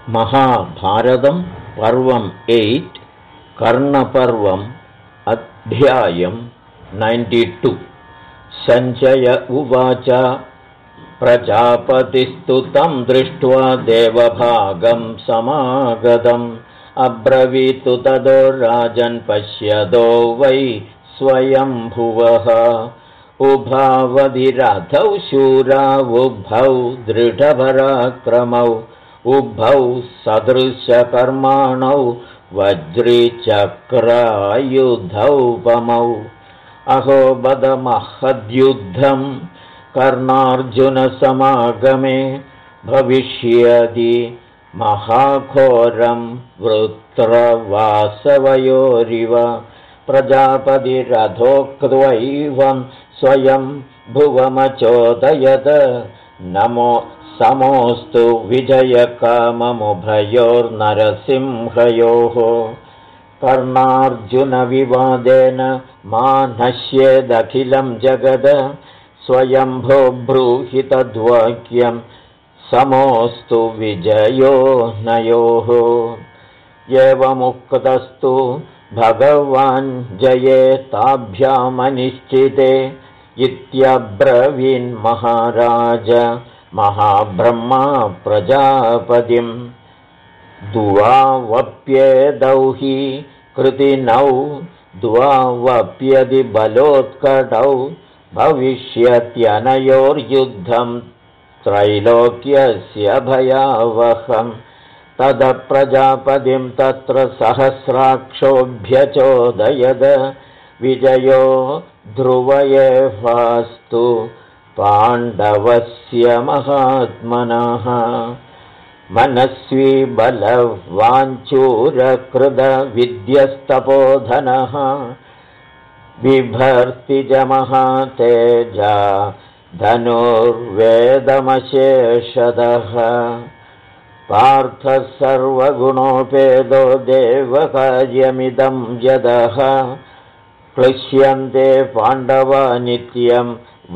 महाभारतं पर्वम् 8 कर्णपर्वम् अध्यायं 92 सञ्जय उवाच प्रजापतिस्तु तं दृष्ट्वा देवभागं समागतम् अब्रवीतु ततो राजन् पश्यतो वै स्वयंभुवः उभावधिरथौ शूरा उभौ दृढपराक्रमौ उभौ सदृशकर्माणौ वज्रिचक्रायुधौपमौ अहो बदमहद्युद्धं कर्णार्जुनसमागमे भविष्यति महाघोरं वृत्रवासवयोरिव प्रजापतिरथोक्त्वैवं स्वयं भुवमचोदयत् नमो समोऽस्तु विजयकाममुभयोर्नरसिंहयोः कर्णार्जुनविवादेन मा नश्येदखिलं जगद स्वयंभो ब्रूहि तद्वाक्यं समोऽस्तु विजयो नयोः एवमुक्तस्तु भगवान् जये ताभ्यामनिश्चिते इत्यब्रवीन्महाराज महाब्रह्मा प्रजापतिं द्वावप्येदौ हि कृतिनौ द्वावप्यदिबलोत्कटौ भविष्यत्यनयोर्युद्धं त्रैलोक्यस्य भयावहम् तद प्रजापतिं तत्र सहस्राक्षोऽभ्यचोदयद विजयो ध्रुवयेवास्तु पाण्डवस्य महात्मनः मनस्वी बलवाञ्चूरकृतविद्यस्तपोधनः बिभर्तिजमहातेजा धनुर्वेदमशेषदः पार्थः सर्वगुणोपेदो देवकार्यमिदं यदः क्लिश्यन्ते पाण्डवा नित्यं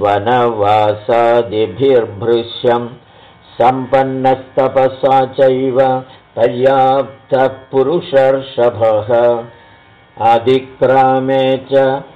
वनवासादिभिर्भृश्यं सम्पन्नस्तपसा चैव पर्याप्तः पुरुषर्षभः अधिक्रामे च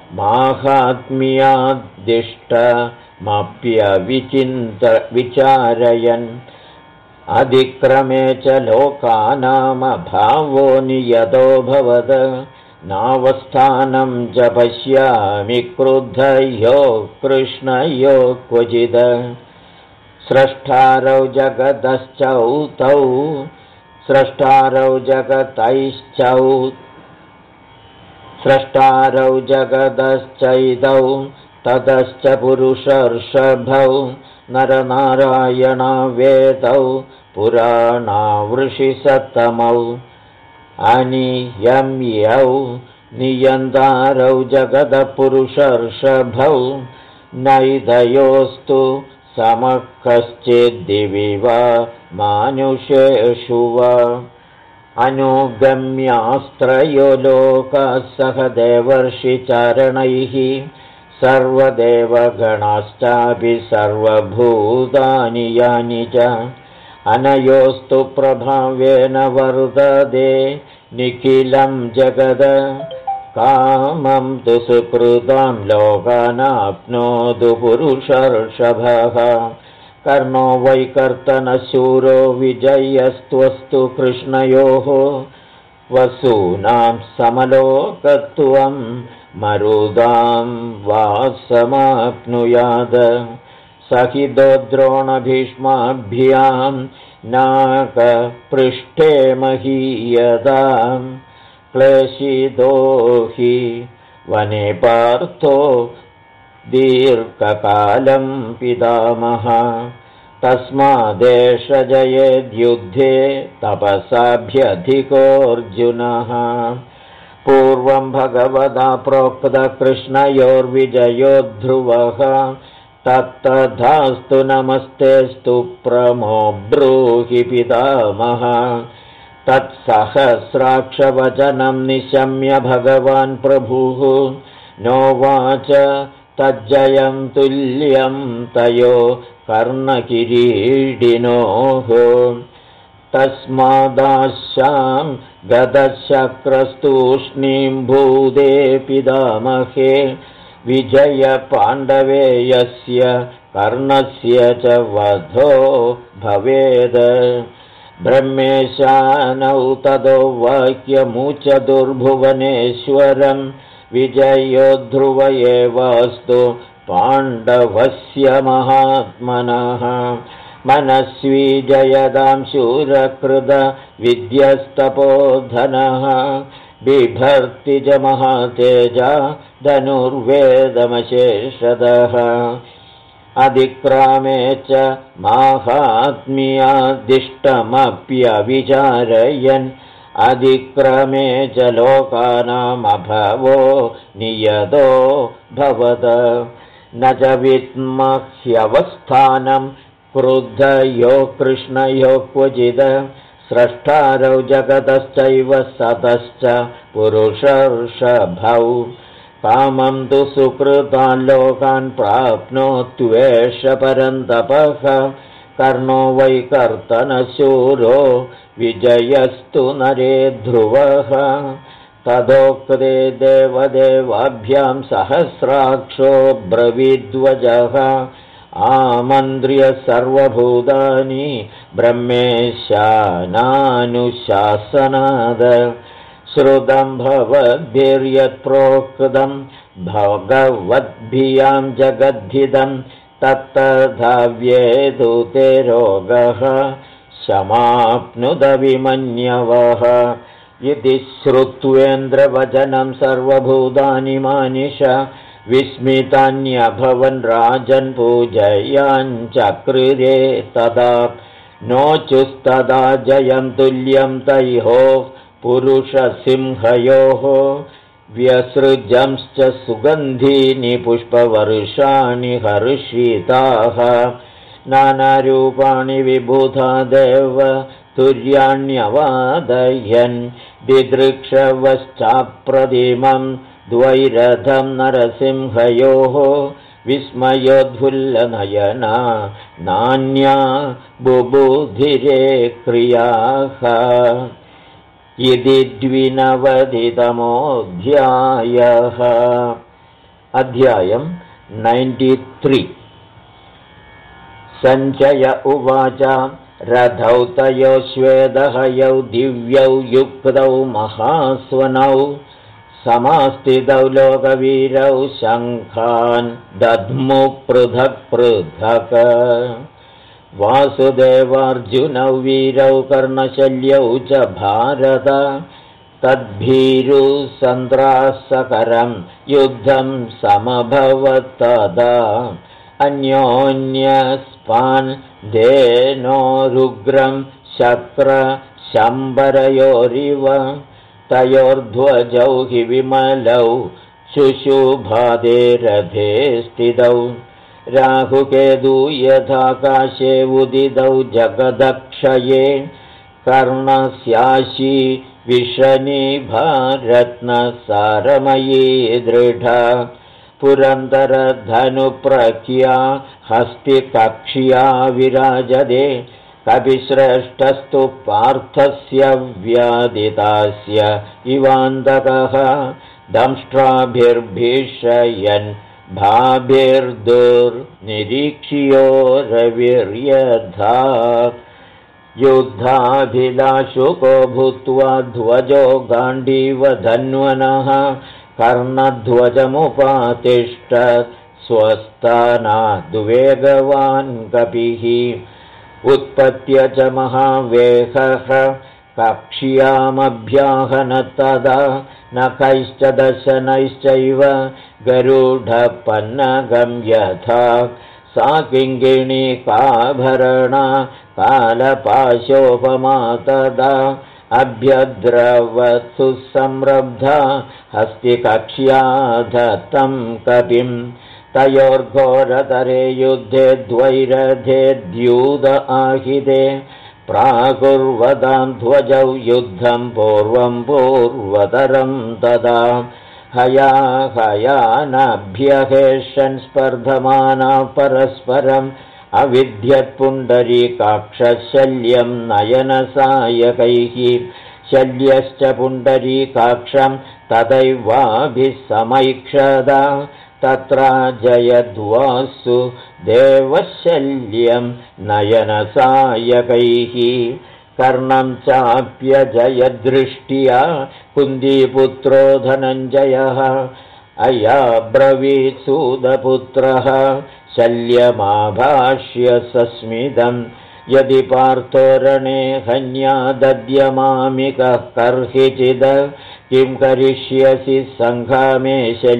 माहात्म्याद्दिष्टमप्यविचारयन् अधिक्रमे च लोकानामभावो नियतो भवद नावस्थानं च पश्यामि क्रुद्धयो कृष्णयो क्वचिद स्रष्टारौ जगतश्चौतौ स्रष्टारौ जगतश्चैतौ ततश्च पुरुषर्षभौ नरनारायणवेदौ पुराणावृषिसत्तमौ अनियम्यौ नियन्तारौ जगदपुरुषर्षभौ नैदयोस्तु समः कश्चिद्दिवि वा मानुषेषु वा अनुगम्यास्त्रयो लोकाः सह देवर्षिचारणैः सर्वदेवगणाश्चापि सर्वभूतानि यानि च अनयोस्तु प्रभावेन वर्तते निखिलं जगद कामं तु सुकृतां लोकानाप्नोतु पुरुषर्षभः कर्णो वैकर्तनशूरो विजयस्त्वस्तु कृष्णयोः वसूनां समलोकत्वं मरुदां वासमाप्नुयाद सहितो द्रोणभीष्माभ्यां नाकपृष्ठे महीयतां क्लेशितो हि वने पार्थो दीर्घकालं पितामह तस्मादेष जयेद्युद्धे तपसाभ्यधिकोऽर्जुनः पूर्वं भगवता प्रोक्तकृष्णयोर्विजयो ध्रुवः तत्तथास्तु नमस्तेस्तु प्रमो ब्रूहि पितामह तत्सहस्राक्षवचनं निशम्य भगवान् प्रभुः नोवाच तज्जयं तुल्यं तयो कर्णकिरीडिनोः तस्मादाशां गतशक्रस्तूष्णीं भूदे पितामहे विजयपाण्डवे यस्य कर्णस्य च वधो भवेद ब्रह्मेशानौ ततो वाक्यमुचतुर्भुवनेश्वरं विजयो ध्रुव एवास्तु पाण्डवस्य महात्मनः मनस्वी जयदां शूरकृत विद्यस्तपोधनः बिभर्ति च महातेजा धनुर्वेदमशेषतः अधिक्रामे च माहात्म्यादिष्टमप्यविचारयन् अधिक्रमे च लोकानामभवो नियतो भवद न च विद्मह्यवस्थानं क्रुद्धयो कृष्णयो क्वचिद स्रष्टारौ जगतश्चैव सतश्च पुरुषर्षभौ कामं तु सुकृतान् लोकान् प्राप्नोत्वेष परन्तपः कर्णो वै कर्तनशूरो विजयस्तु नरे ध्रुवः तदोक्ते देवदेवाभ्यां सहस्राक्षो ब्रवीद्वजः आमन्त्र्य सर्वभूतानि ब्रह्मेशानानुशासनाद श्रुतं भवद्भिर्यत्प्रोक्तं भगवद्भियां जगद्धिदं तत्तद्धाव्येतु ते रोगः समाप्नुदविमन्यवः इति श्रुत्वेन्द्रवचनं सर्वभूतानि मानिष विस्मितान्यभवन् राजन् पूजयाञ्चक्रिरे तदा नोचुस्तदा जयं तुल्यं तयोः पुरुषसिंहयोः व्यसृजंश्च सुगन्धीनि पुष्पवर्षाणि हर्षिताः नानारूपाणि विबुधा देव तुर्याण्यवादयन् दिदृक्षवश्चाप्रतिमं द्वैरथं नरसिंहयोः विस्मयोद्फुल्लनयना नान्या बुबुधिरे क्रियाः इति 29तमोऽध्यायः। अध्यायं 93। सञ्जय उवाच रथौ तयो श्वेदहयौ दिव्यौ युक्तौ महास्वनौ समास्थितौ लोकवीरौ शङ्खान् दद्मु पृथक् पृथक् वासुदेवार्जुनौ वीरौ कर्णशल्यौ च भारत तद्भीरु सन्द्रासकरं युद्धं समभवत्तदा अन्योन्यस्पान् धेनोरुग्रं शक्र शम्बरयोरिव तयोर्ध्वजौ हि विमलौ शुशुभादे रथे स्थितौ राहुकेतु यथाकाशे उदितौ जगदक्षये कर्णस्याशी विषनिभारत्नसारमयी दृढा पुरन्दरधनुप्रख्या हस्तिकक्ष्या विराजते कपिश्रेष्ठस्तु पार्थस्य व्यादितास्य इवान्तकः दंष्ट्राभिर्भीषयन् भाभिर्दुर्निरीक्ष्यो रविर्यथा युद्धाभिलाषुको भूत्वा ध्वजो गाण्डीवधन्वनः कर्णध्वजमुपातिष्ठत् स्वस्थानाद्वेगवान् कपिः उत्पत्य च महावेगः कक्ष्यामभ्याहनत्तदा नखैश्च दशनैश्चैव गरुडपन्नगं यथा सा किङ्किणीकाभरणा कालपाशोपमा तदा अभ्यद्रवत्सु संरब्धा हस्तिकक्ष्या धत्तं कपिं तयोर्घोरतरे युद्धे द्वैरथे द्यूत आहिते प्राकुर्वतां ध्वजौ युद्धं पूर्वं पूर्वतरं तदा हयानभ्यहेषन् स्पर्धमाना परस्परं अविद्यत्पुण्डरीकाक्षशल्यं नयनसायकैः शल्यश्च पुण्डरीकाक्षं तदैवाभिः समैक्षदा तत्र जयद्वासु देवशल्यं नयनसायकैः कर्णं चाप्यजयदृष्ट्या कुन्दीपुत्रो धनञ्जयः अयाब्रवीत् सूतपुत्रः शल्यमाभाष्य सस्मिदं यदि पार्थोरणे हन्यादद्यमामिकः कर्हिचिद किं करिष्यसि सङ्घामे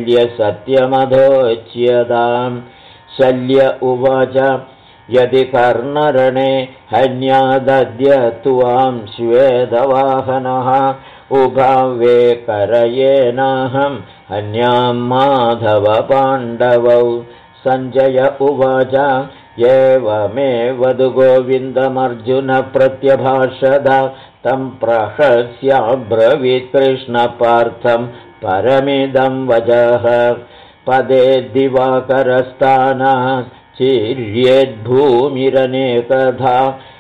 शल्यसत्यमधोच्यताम् शल्य उवाच यदि कर्णरणे हन्यादद्य त्वां श्वेतवाहनः उभावे करयेनाहं हन्यां माधव पाण्डवौ सञ्जय उवाच एवमेव वद गोविन्दमर्जुन प्रत्यभाषद तं प्रहस्याब्रवीत् कृष्णपार्थं परमिदं वचः पदे दिवाकरस्थानात् चिर्येद्भूमिरनेकधा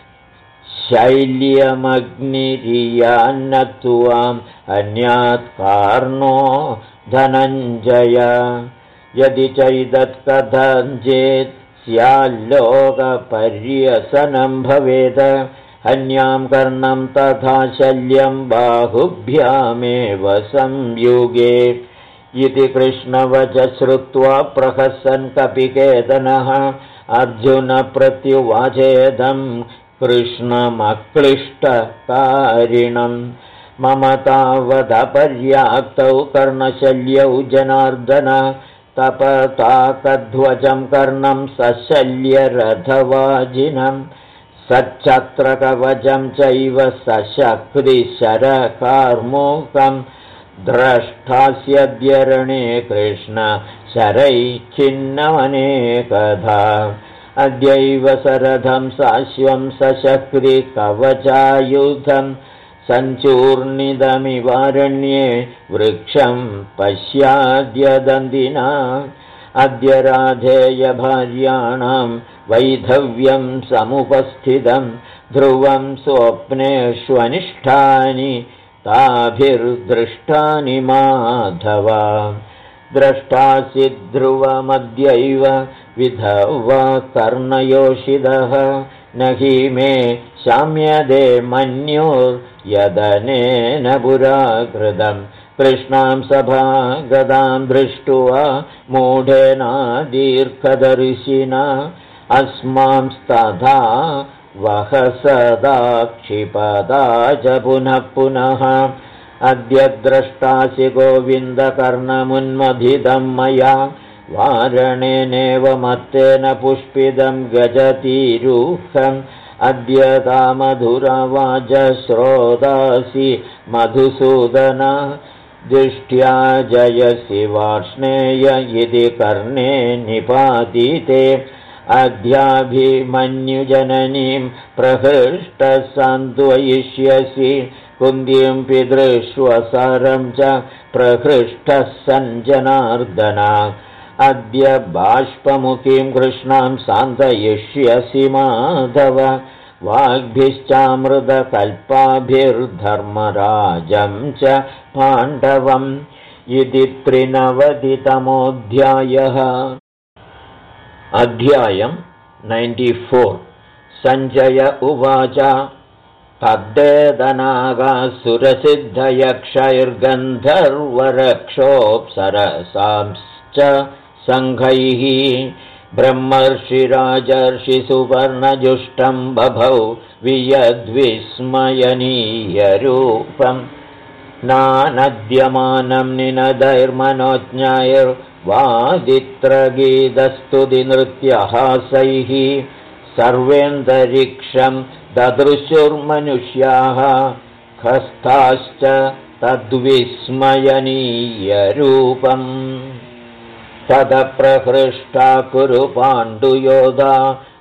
शैल्यमग्निरियान्न त्वाम् अन्यात् कार्णो धनञ्जय यदि चैदत्कथञ्चेत् स्याल्लोकपर्यसनं भवेद हन्यां कर्णं तथा शल्यं बाहुभ्यामेव संयुगे इति कृष्णवच श्रुत्वा प्रहसन् कपिकेतनः अर्जुन प्रत्युवाचेदं कृष्णमक्लिष्टकारिणं मम तावदपर्याप्तौ कर्णशल्यौ जनार्दन तपताकध्वजं कर्णं सशल्यरथवाजिनं सच्छत्रकवचं चैव सशक्तिशरकार्मुकं द्रष्टास्यद्यरणे कृष्ण शरैच्छिन्नमनेकधा अद्यैव सरथं साश्वं सशक्तिकवचायुधं सञ्चूर्णितमिवारण्ये वृक्षं पश्याद्यदन्दिना अद्य राधेयभार्याणां वैधव्यं समुपस्थितं ध्रुवं स्वप्नेष्वनिष्ठानि ताभिर्दृष्टानि माधव द्रष्टासि ध्रुवमद्यैव विधवा कर्णयोषितः न हि मे शाम्यदे मन्योर्यदनेन पुरा कृतं कृष्णां सभागदां दृष्ट्वा मूढेनादीर्घदर्शिना अस्मांस्तथा वह सदा क्षिपदा च पुनः पुनः अद्य द्रष्टासि गोविन्दकर्णमुन्मथितं मया वारणेनेव मत्तेन पुष्पितं गजतीरूहम् अद्य तामधुरवाच श्रोतासि मधुसूदन दृष्ट्या जयसि वार्ष्णेय इति कर्णे निपातिते अद्याभिमन्युजननीं प्रहृष्टः सान्त्वयिष्यसि कुन्तीं पितृष्वसारं च प्रहृष्टः सञ्जनार्दन अद्य बाष्पमुखीं कृष्णां सान्त्वयिष्यसि माधव वाग्भिश्चामृतकल्पाभिर्धर्मराजं च पाण्डवम् इति 93तमोऽध्यायः अध्यायम् 94 सञ्जय उवाच तद्देदनागासुरसिद्धयक्षैर्गन्धर्वरक्षोऽप्सरसांश्च सङ्घैः ब्रह्मर्षिराजर्षिसुवर्णजुष्टं बभौ वियद्विस्मयनीयरूपम् नानद्यमानं निनदैर्मनोज्ञैर्वादित्रगीतस्तुतिनृत्यहासैः सर्वेन्दरिक्षं ददृशुर्मनुष्याः खस्ताश्च तद्विस्मयनीयरूपम् तदप्रहृष्टा कुरु पाण्डुयोधा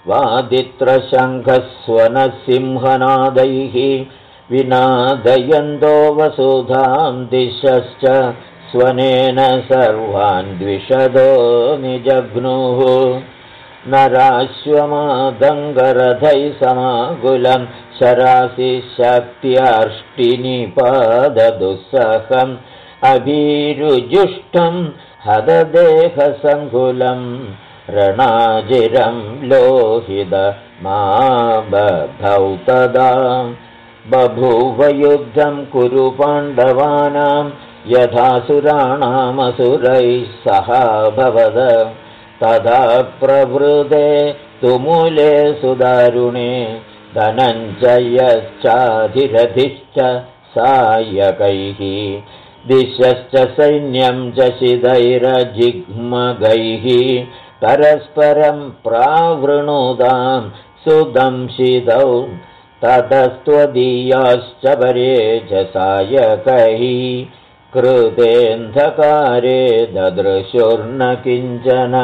वादित्रशङ्खस्वनसिंहनादैः विनादयन्तो वसुधां दिशश्च स्वनेन सर्वान् द्विषदो निजघ्नुः नराश्वमादङ्गरथैः समाकुलं शरासि शक्त्याष्टिनिपाददुःसहम् अभीरुजुष्टं हददेहसङ्कुलं रणाजिरं लोहितमाबधौ तदा बभूव युद्धं कुरु पाण्डवानां यथासुराणामसुरैः सह भवद तदा प्रवृदे तुमुले सुदारुणे धनञ्जयश्चाधिरथिश्च सायकैः दिशश्च सैन्यं च शिधैरजिग्मगैः परस्परं प्रावृणुतां सुदंशितौ ततस्त्वदीयाश्च परे च सायकैः कृतेऽन्धकारे ददृशुर्न किञ्चन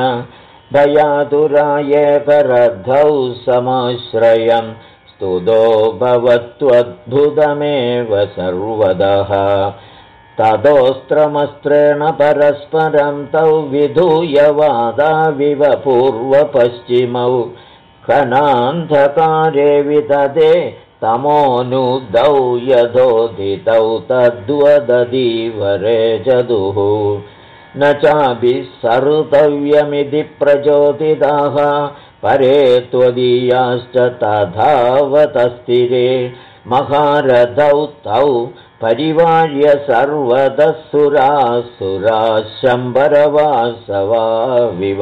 भयातुरायेकरद्धौ समाश्रयं स्तुतो भवत्वद्भुतमेव सर्वदः ततोऽस्त्रमस्त्रेण परस्परं तौ विधूय वादाविव पूर्वपश्चिमौ घनान्धकारे वितते तमोनुदौ यथोदितौ तद्वदधीवरे जदुः न चाभिसर्तव्यमिति प्रचोदिताः परे त्वदीयाश्च तथावतस्थिरे महारथौ तौ परिवार्य सर्वतः सुरासुराशम्बरवासवाविव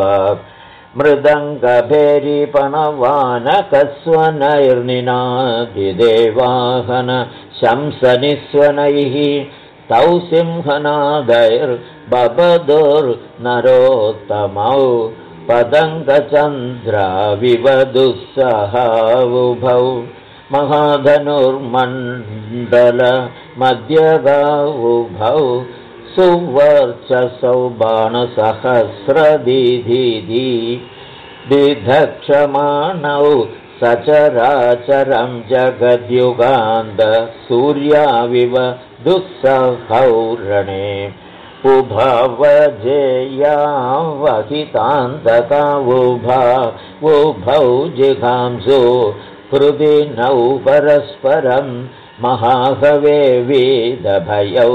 मृदङ्गभेरीपणवानकस्वनैर्निनादिदेवाहन शंसनिस्वनैः तौ सिंहनादैर्बबधुर्नरोत्तमौ पतङ्गचन्द्राविवदुःसहावुभौ महाधनुर्मण्डलमध्यगावुभौ सुवर्चसौ बाणसहस्रदीधीधि दिधक्षमाणौ सचराचरं जगद्युगान्त सूर्याविव दुःसहौ रणे उभवजेयावहितान्तकावुभौ जिघांसु हृदिनौ परस्परं महाहवे वेदभयौ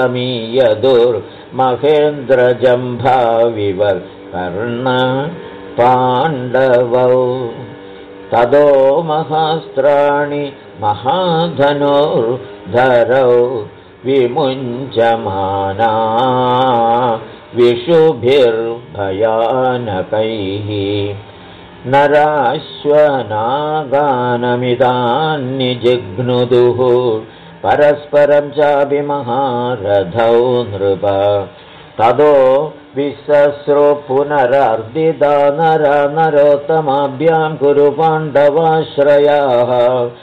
समीयदुर्महेन्द्रजम्भाविव कर्ण पाण्डवौ तदो महास्त्राणि महाधनुर्धरौ विमुञ्चमाना विशुभिर्भयानकैः नराश्वनागानमिदान्यजिघ्नुदुः परस्परं चाभिमहारथौ नृप तदो विसस्रो पुनरर्दिता नरा नरोत्तमाभ्यां कुरु पाण्डवाश्रयाः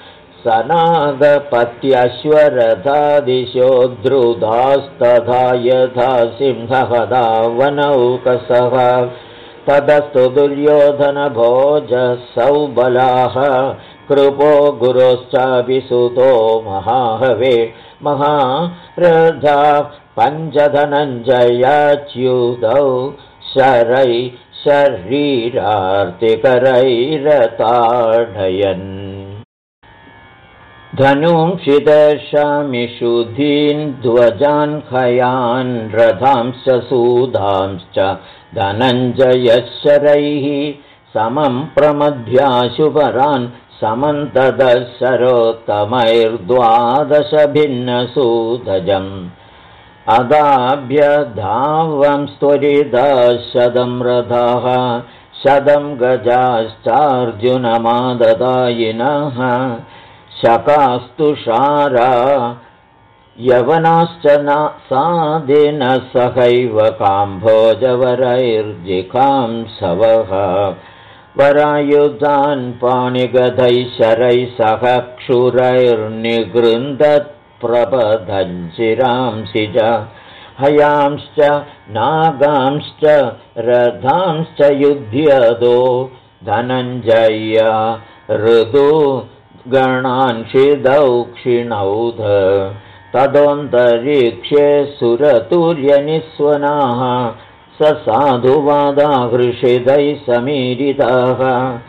सनागपत्यश्वरथादिशो द्रुतास्तथा यथा सिंहहदावनौकसः ततस्तु दुर्योधनभोजसौ बलाः कृपो गुरोश्चापि सुतो महाहवे महारथा पञ्चधनञ्जयाच्युतौ शरैः शरीरार्तिकरैरताडयन् धनुंषितेषामिषुधीन् ध्वजान् खयान् रथांश्च सूदांश्च धनञ्जयशरैः समं प्रमध्याशुपरान् समन्तदशरोत्तमैर्द्वादश भिन्नसूदजम् अदाभ्यधावं त्वरितशतं रथाः शतं गजाश्चार्जुनमाददायिनः शकास्तुषारा यवनाश्च न सादिनः सहैव काम्भोजवरैर्जिघांसवः वरायुधान् पाणिगधैः शरैः सह क्षुरैर्निगृन्दत्प्रपदञ्चिरांसि च हयांश्च नागांश्च रथांश्च युध्यतो धनञ्जय ऋतु गणांशिदौक्षिणौध तदोऽन्तरिक्षे सुरतुर्यनिस्वनाः स साधुवादाहृषिदैः समीरिताः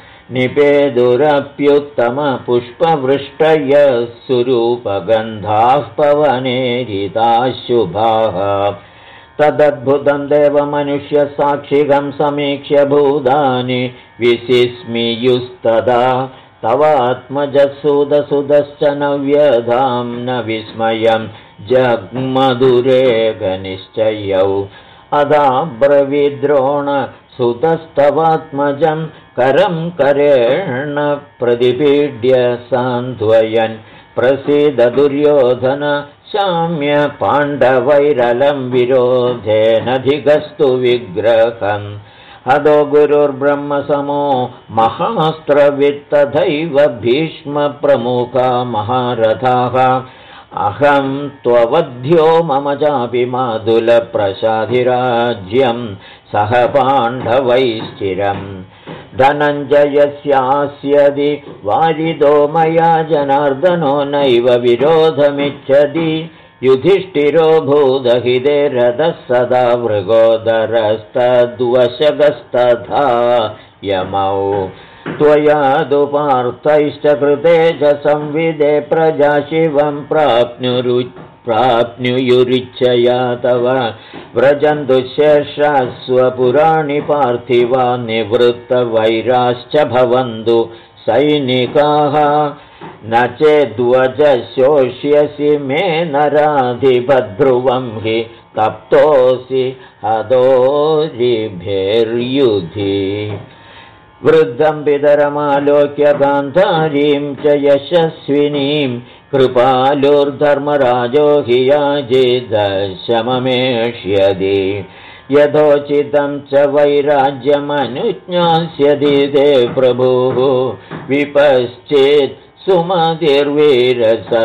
निपेदुरप्युत्तमपुष्पवृष्टयः सुरूपगन्धाः पवनेरिताः शुभाः तदद्भुतं देवमनुष्यसाक्षिकं समीक्ष्य भूतानि विसिस्मियुस्तदा तवात्मजसूदसुदश्च न व्यधां न विस्मयं जग्मधुरेगनिश्चयौ अदाब्रवीद्रोणसुतस्तवात्मजं करं करेण प्रतिपीड्य सान्त्वयन् प्रसीद दुर्योधन शाम्य पाण्डवैरलं विरोधेनधिगस्तु विग्रहम् हदो गुरुर्ब्रह्मसमो महास्त्रवित्तथैव भीष्मप्रमुखा महारथाः अहं त्ववध्यो मम चापि मातुलप्रसाधिराज्यं सह पाण्डवैश्चिरम् धनञ्जयस्यास्यदि वारिदो मया जनार्दनो नैव विरोधमिच्छति युधिष्ठिरो भूदहिते रथः सदा मृगोदरस्तद्वशगस्तथा यमौ त्वया दुपार्थैश्च कृते च संविदे प्रजा शिवं प्राप्नुयुरिच्छया तव व्रजन्तु शेषस्वपुराणि पार्थिवा निवृत्तवैराश्च भवन्तु सैनिकाः न चेद्वजशोष्यसि मे नराधिपद्ध्रुवं हि तप्तोऽसि हदोरिभिर्युधि वृद्धं पितरमालोक्य गान्धारीं च यशस्विनीं कृपालुर्धर्मराजो हि याजिदशममेष्यति यथोचितं च वैराज्यमनुज्ञास्यति ते प्रभुः विपश्चेत् सुमतिर्वीर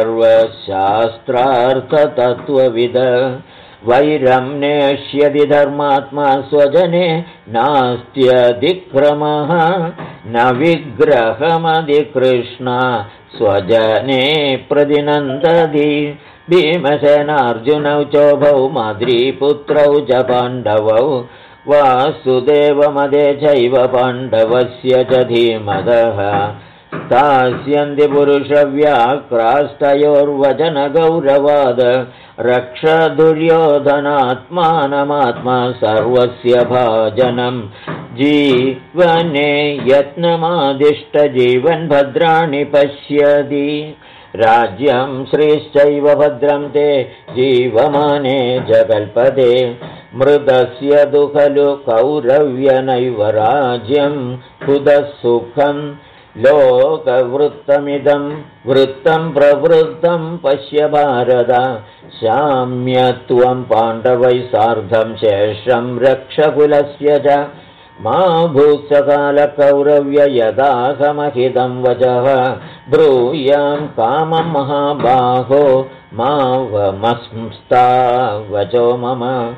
सर्वशास्त्रार्थतत्त्वविद वैरं नेष्यति धर्मात्मा स्वजने नास्त्यधिक्रमः न विग्रहमधिकृष्णा स्वजने प्रतिनन्दति भीमसेनार्जुनौ चोभौ माद्रीपुत्रौ च पाण्डवौ वासुदेवमदे चैव पाण्डवस्य च धीमतः तास्यन्ति पुरुषव्याक्रास्तयोर्वचनगौरवाद रक्ष दुर्योधनात्मानमात्मा सर्वस्य भाजनं जीवने यत्नमादिष्टजीवन् भद्राणि पश्यति राज्यं श्रीश्चैव भद्रं ते जीवमाने जगल्पदे मृतस्य तु खलु कौरव्यनैव राज्यं कुतः सुखं लोकवृत्तमिदं वृत्तं प्रवृत्तं पश्य भारत शाम्यत्वं पाण्डवैः सार्धं शेषं रक्षकुलस्य च मा भूत्सकालकौरव्य यदाहमहितं वचः ब्रूयां कामं महाबाहो मा वमस्ता वचो मम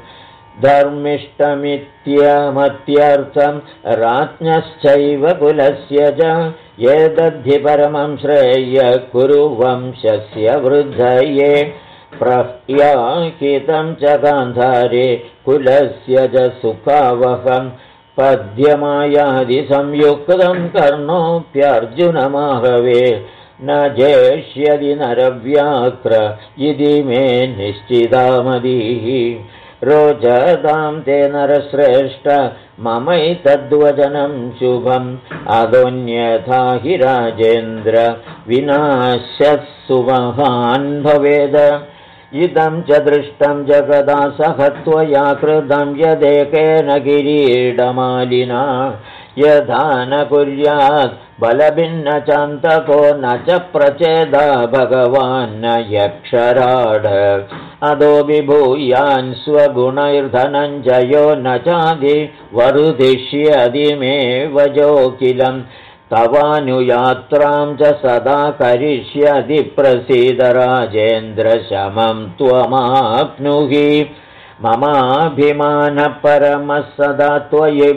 धर्मिष्ठमित्यमत्यर्थं राज्ञश्चैव कुलस्य च एतद्धि परमं श्रेय कुरु वंशस्य वृद्धये प्रह्याहितं च गान्धारे कुलस्य च सुखावहं पद्यमायादिसंयुक्तं कर्णोऽप्यर्जुनमाहवे न जेष्यति नरव्याक्र इति मे निश्चितामतिः रोचतां ते नरश्रेष्ठ ममैतद्वचनं शुभम् अदोन्यथा हि राजेन्द्र विनाशः सुमहान् भवेद इदं च दृष्टं जगदा सह त्वया कृतं यदेकेन किरीटमालिना यथा न कुर्यात् बलभिन्नचान्तको न च प्रचेदा भगवान् न यक्षराड अदो विभूयान् स्वगुणैर्धनञ्जयो न चादि वरुदिष्यदि मे वजोकिलं तवानुयात्रां च सदा करिष्यति प्रसीद राजेन्द्र शमं त्वमाप्नुहि ममाभिमानपरमः सदा त्वयि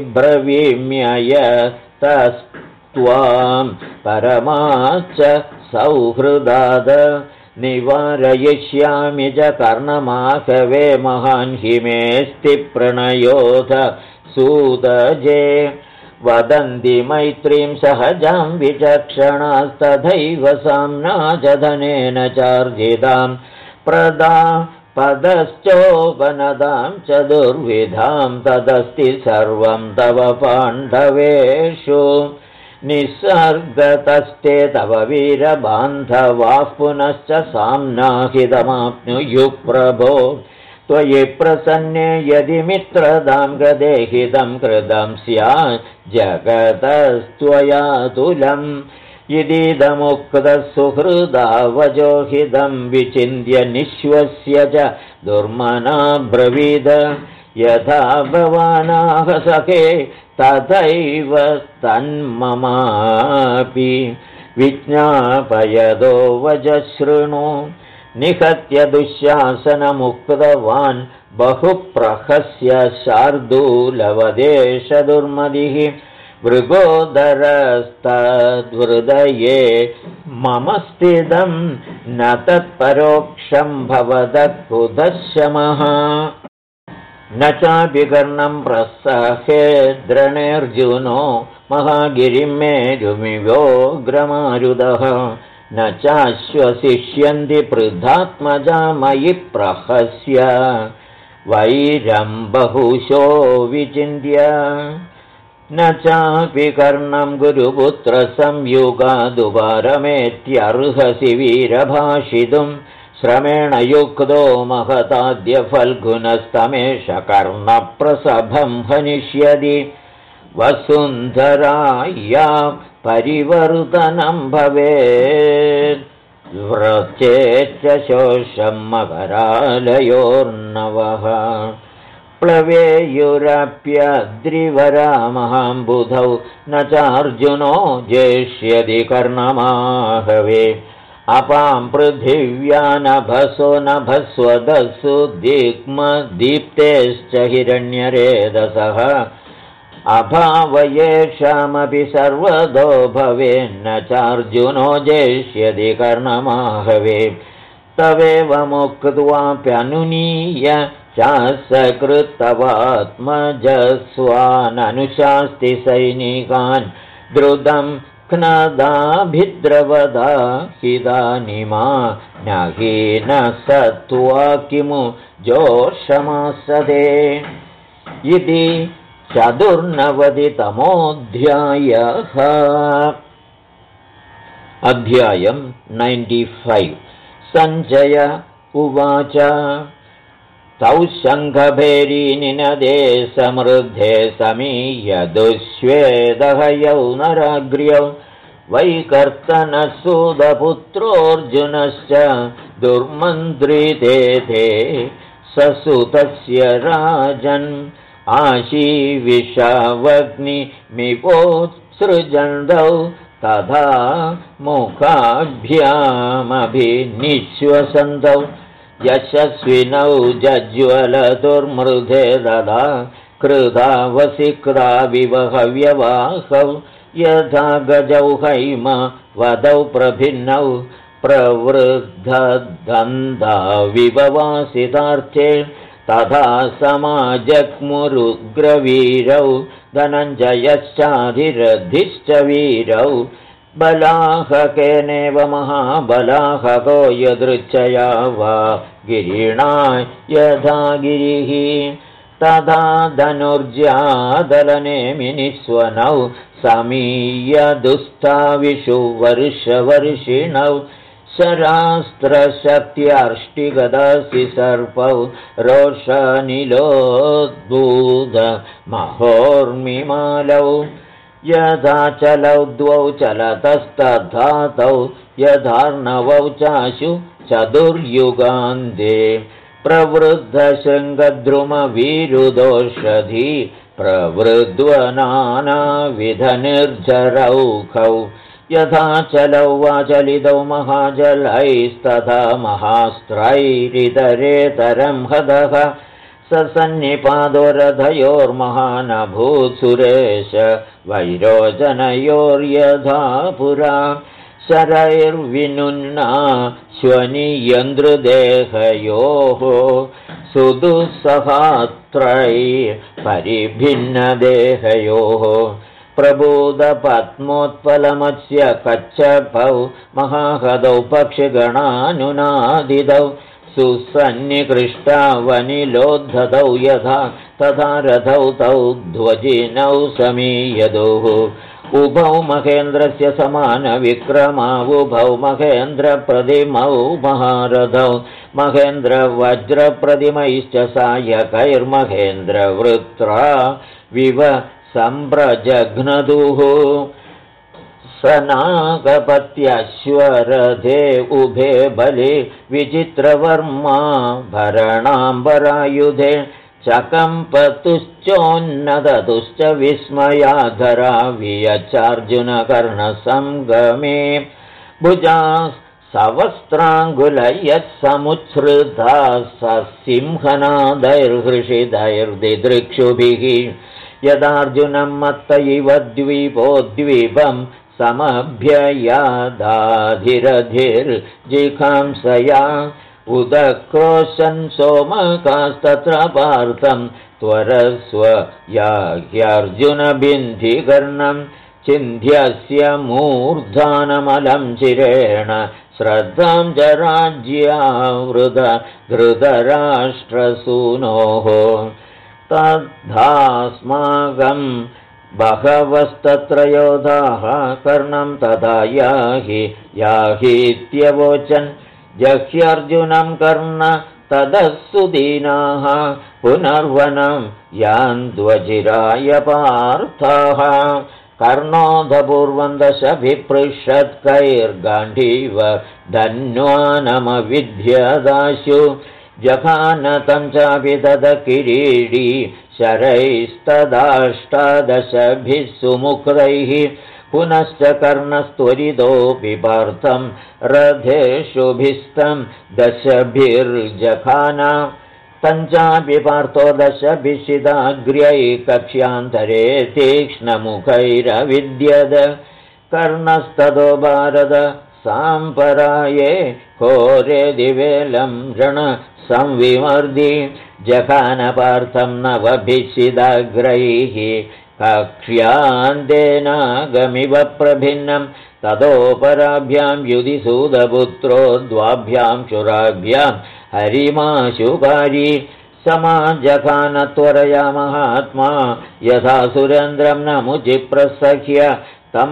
ब्रवीम्ययतस्त्वां परमाच्च सौहृदाद निवारयिष्यामि च कर्णमाहवे महान् हिमेऽस्ति प्रणयोध सूदजे वदन्ति मैत्रीं सहजां विचक्षणास्तथैव साम्ना च धनेन चार्जितां प्रदा पदश्चोपनदां चतुर्विधां तदस्ति सर्वं तव पाण्डवेषु निसर्गतस्ते तव वीरबान्धवाः पुनश्च साम्नाहितमाप्नुयुः प्रभो त्वयि प्रसन्ने यदि मित्रदां गदेहितं कृतं स्यात् जगतस्त्वया तुलम् इदीदमुक्तः सुहृदा वजोहितं विचिन्त्य निःश्वस्य च दुर्मना ब्रवीद यथा भवानाह सखे तथैव तन्ममापि विज्ञापयदो वजशृणु निहत्य दुःशासनमुक्तवान् बहुप्रहस्य शार्दूलवदेश दुर्मदिः मृगोदरस्तद्हृदये मम स्थितं न तत्परोक्षं भवतः कुतशमः न चाभिकर्णं प्रसहेद्रणेऽर्जुनो महागिरिं मेरुमिवोग्रमारुदः न चाश्वसिष्यन्ति पृथात्मजा मयि प्रहस्य वैरं बहुशो विचिन्त्य न चापि कर्णं गुरुपुत्रसंयुगादुपारमेत्यर्हसि वीरभाषितुं श्रमेण युक्तो महताद्य फल्गुनस्तमेष कर्णप्रसभं हनिष्यति वसुन्धराया परिवर्तनं भवेत् व्रजेच्च शोषं मकरालयोर्नवः प्लवेयुरप्यद्रिवरामहाम्बुधौ न चार्जुनो जेष्यति कर्णमाहवे अपां पृथिव्या नभसो नभस्वदसु दिग्मदीप्तेश्च हिरण्यरेदसः अभावयेषामपि सर्वदो भवेन्न चार्जुनो जेष्यति कर्णमाहवे तवेवमुक्त्वाप्यनुनीय चासकृतवात्मजस्वाननुशास्ति सैनिकान् द्रुतं क्नदाभिद्रवदा हिदानिमा न हीन सत्त्वा किमु जोषमासदे इति 94तमोऽध्यायः। अध्यायं 95। सञ्जय उवाच तौ शङ्खभेरीनिनदे समृद्धे समीय दुश्वेदहयौ नराग्र्यौ वैकर्तनसूदपुत्रोऽर्जुनश्च दुर्मन्त्रिते ते ससुतस्य राजन् आशीविषावग्निमिवोत्सृजन्तौ तथा मुखाभ्यामभिनिश्वसन्तौ यशस्विनौ जज्ज्वलदुर्मृधे ददा कृतावसिक्ताविव हव्यवाहौ यथा गजौ हैम वदौ प्रभिन्नौ प्रवृद्धदन्ताविव वासितार्थे तथा समाजग्मुरुग्रवीरौ धनञ्जयश्चाधिरथिश्च वीरौ बलाहकेनेव महाबलाहको यदृच्छया वा गिरिणा यथा गिरिः तथा धनुर्जादलनेमिनिस्वनौ समीयदुस्ताविषु वर्षवर्षिणौ शरास्त्रशक्त्यार्ष्टिगदासि सर्पौ रोषनिलोद्बूधमहोर्मिमालौ यथा चलौ द्वौ चलतस्तथातौ यथार्णवौ चाशु चतुर्युगान्ते प्रवृद्धशृङ्गद्रुमवीरुदोषधी प्रवृद्वनानाविधनिर्झरौखौ यथा चलौ वाचलितौ महाजलैस्तथा महास्त्रैरितरेतरं हदः सन्निपादो रथयोर्महानभूत् सुरेश वैरोचनयोर्यथा पुरा शरैर्विनुन्ना श्वनियन्द्रदेहयोः सुदुःसहात्रैर्परिभिन्नदेहयोः प्रबोधपद्मोत्पलमत्स्य कच्छपौ महाहदौ पक्षिगणानुनादिदौ सुसन्निकृष्टावनिलोद्धतौ यथा तथा रथौ तौ ध्वजिनौ समीयदुः उभौ महेन्द्रस्य समानविक्रमावुभौ महेन्द्रप्रतिमौ महारथौ महेन्द्रवज्रप्रतिमैश्च सायकैर्महेन्द्रवृत्रा विव सम्प्रजघ्नदुः सनागपत्यश्वरथे उभे बले विचित्रवर्मा भरणाम्बरायुधे चकम्पतुश्चोन्नदतुश्च विस्मयाधरा वियचार्जुनकर्णसङ्गमे भुजा सवस्त्राङ्गुलयः समुच्छ्रिता ससिंहनादैर्हृषिदैर्दिदृक्षुभिः यदार्जुनं मत्त इव द्वीपोद्वीपं समभ्ययादाधिरधिर्जिघांसया उदक्रोशन् सोमकास्तत्र पार्थं त्वरस्व याह्यर्जुनबिन्धिकर्णं चिन्ध्यस्य मूर्धानमलं चिरेण श्रद्धां च राज्यावृत धृतराष्ट्रसूनोः तद्धास्माकं बहवस्तत्र योधाः कर्णं तथा याहीत्यवोचन् जह्यर्जुनं कर्ण ततः सुदीनाः पुनर्वनं यान्द्वजिराय पार्थाः कर्णोऽधपूर्वं दशभिपृषत्कैर्गाण्डीव धन्वानमविद्यदाशु जघानतं चापि तद किरीडी शरैस्तदाष्टादशभिः सुमुक्तैः पुनश्च कर्णस्त्वरितोऽपि पार्थं रथेषुभिस्तं दशभिर्जघाना तञ्चापि पार्थो दशभिषिदाग्र्यै कक्ष्यान्तरे तीक्ष्णमुखैरविद्यद कर्णस्ततो भारत साम्पराये घोरे दिवेलं रणसंविमर्दि जघानपार्थं नवभिषिदाग्रैः कक्ष्यान्तेनागमिव प्रभिन्नं ततोपराभ्यां युधिसूदपुत्रो द्वाभ्यां शुराभ्यां हरिमाशुपारी समाजघानत्वरया महात्मा यथा सुरेन्द्रं नमुचिप्रसह्य तं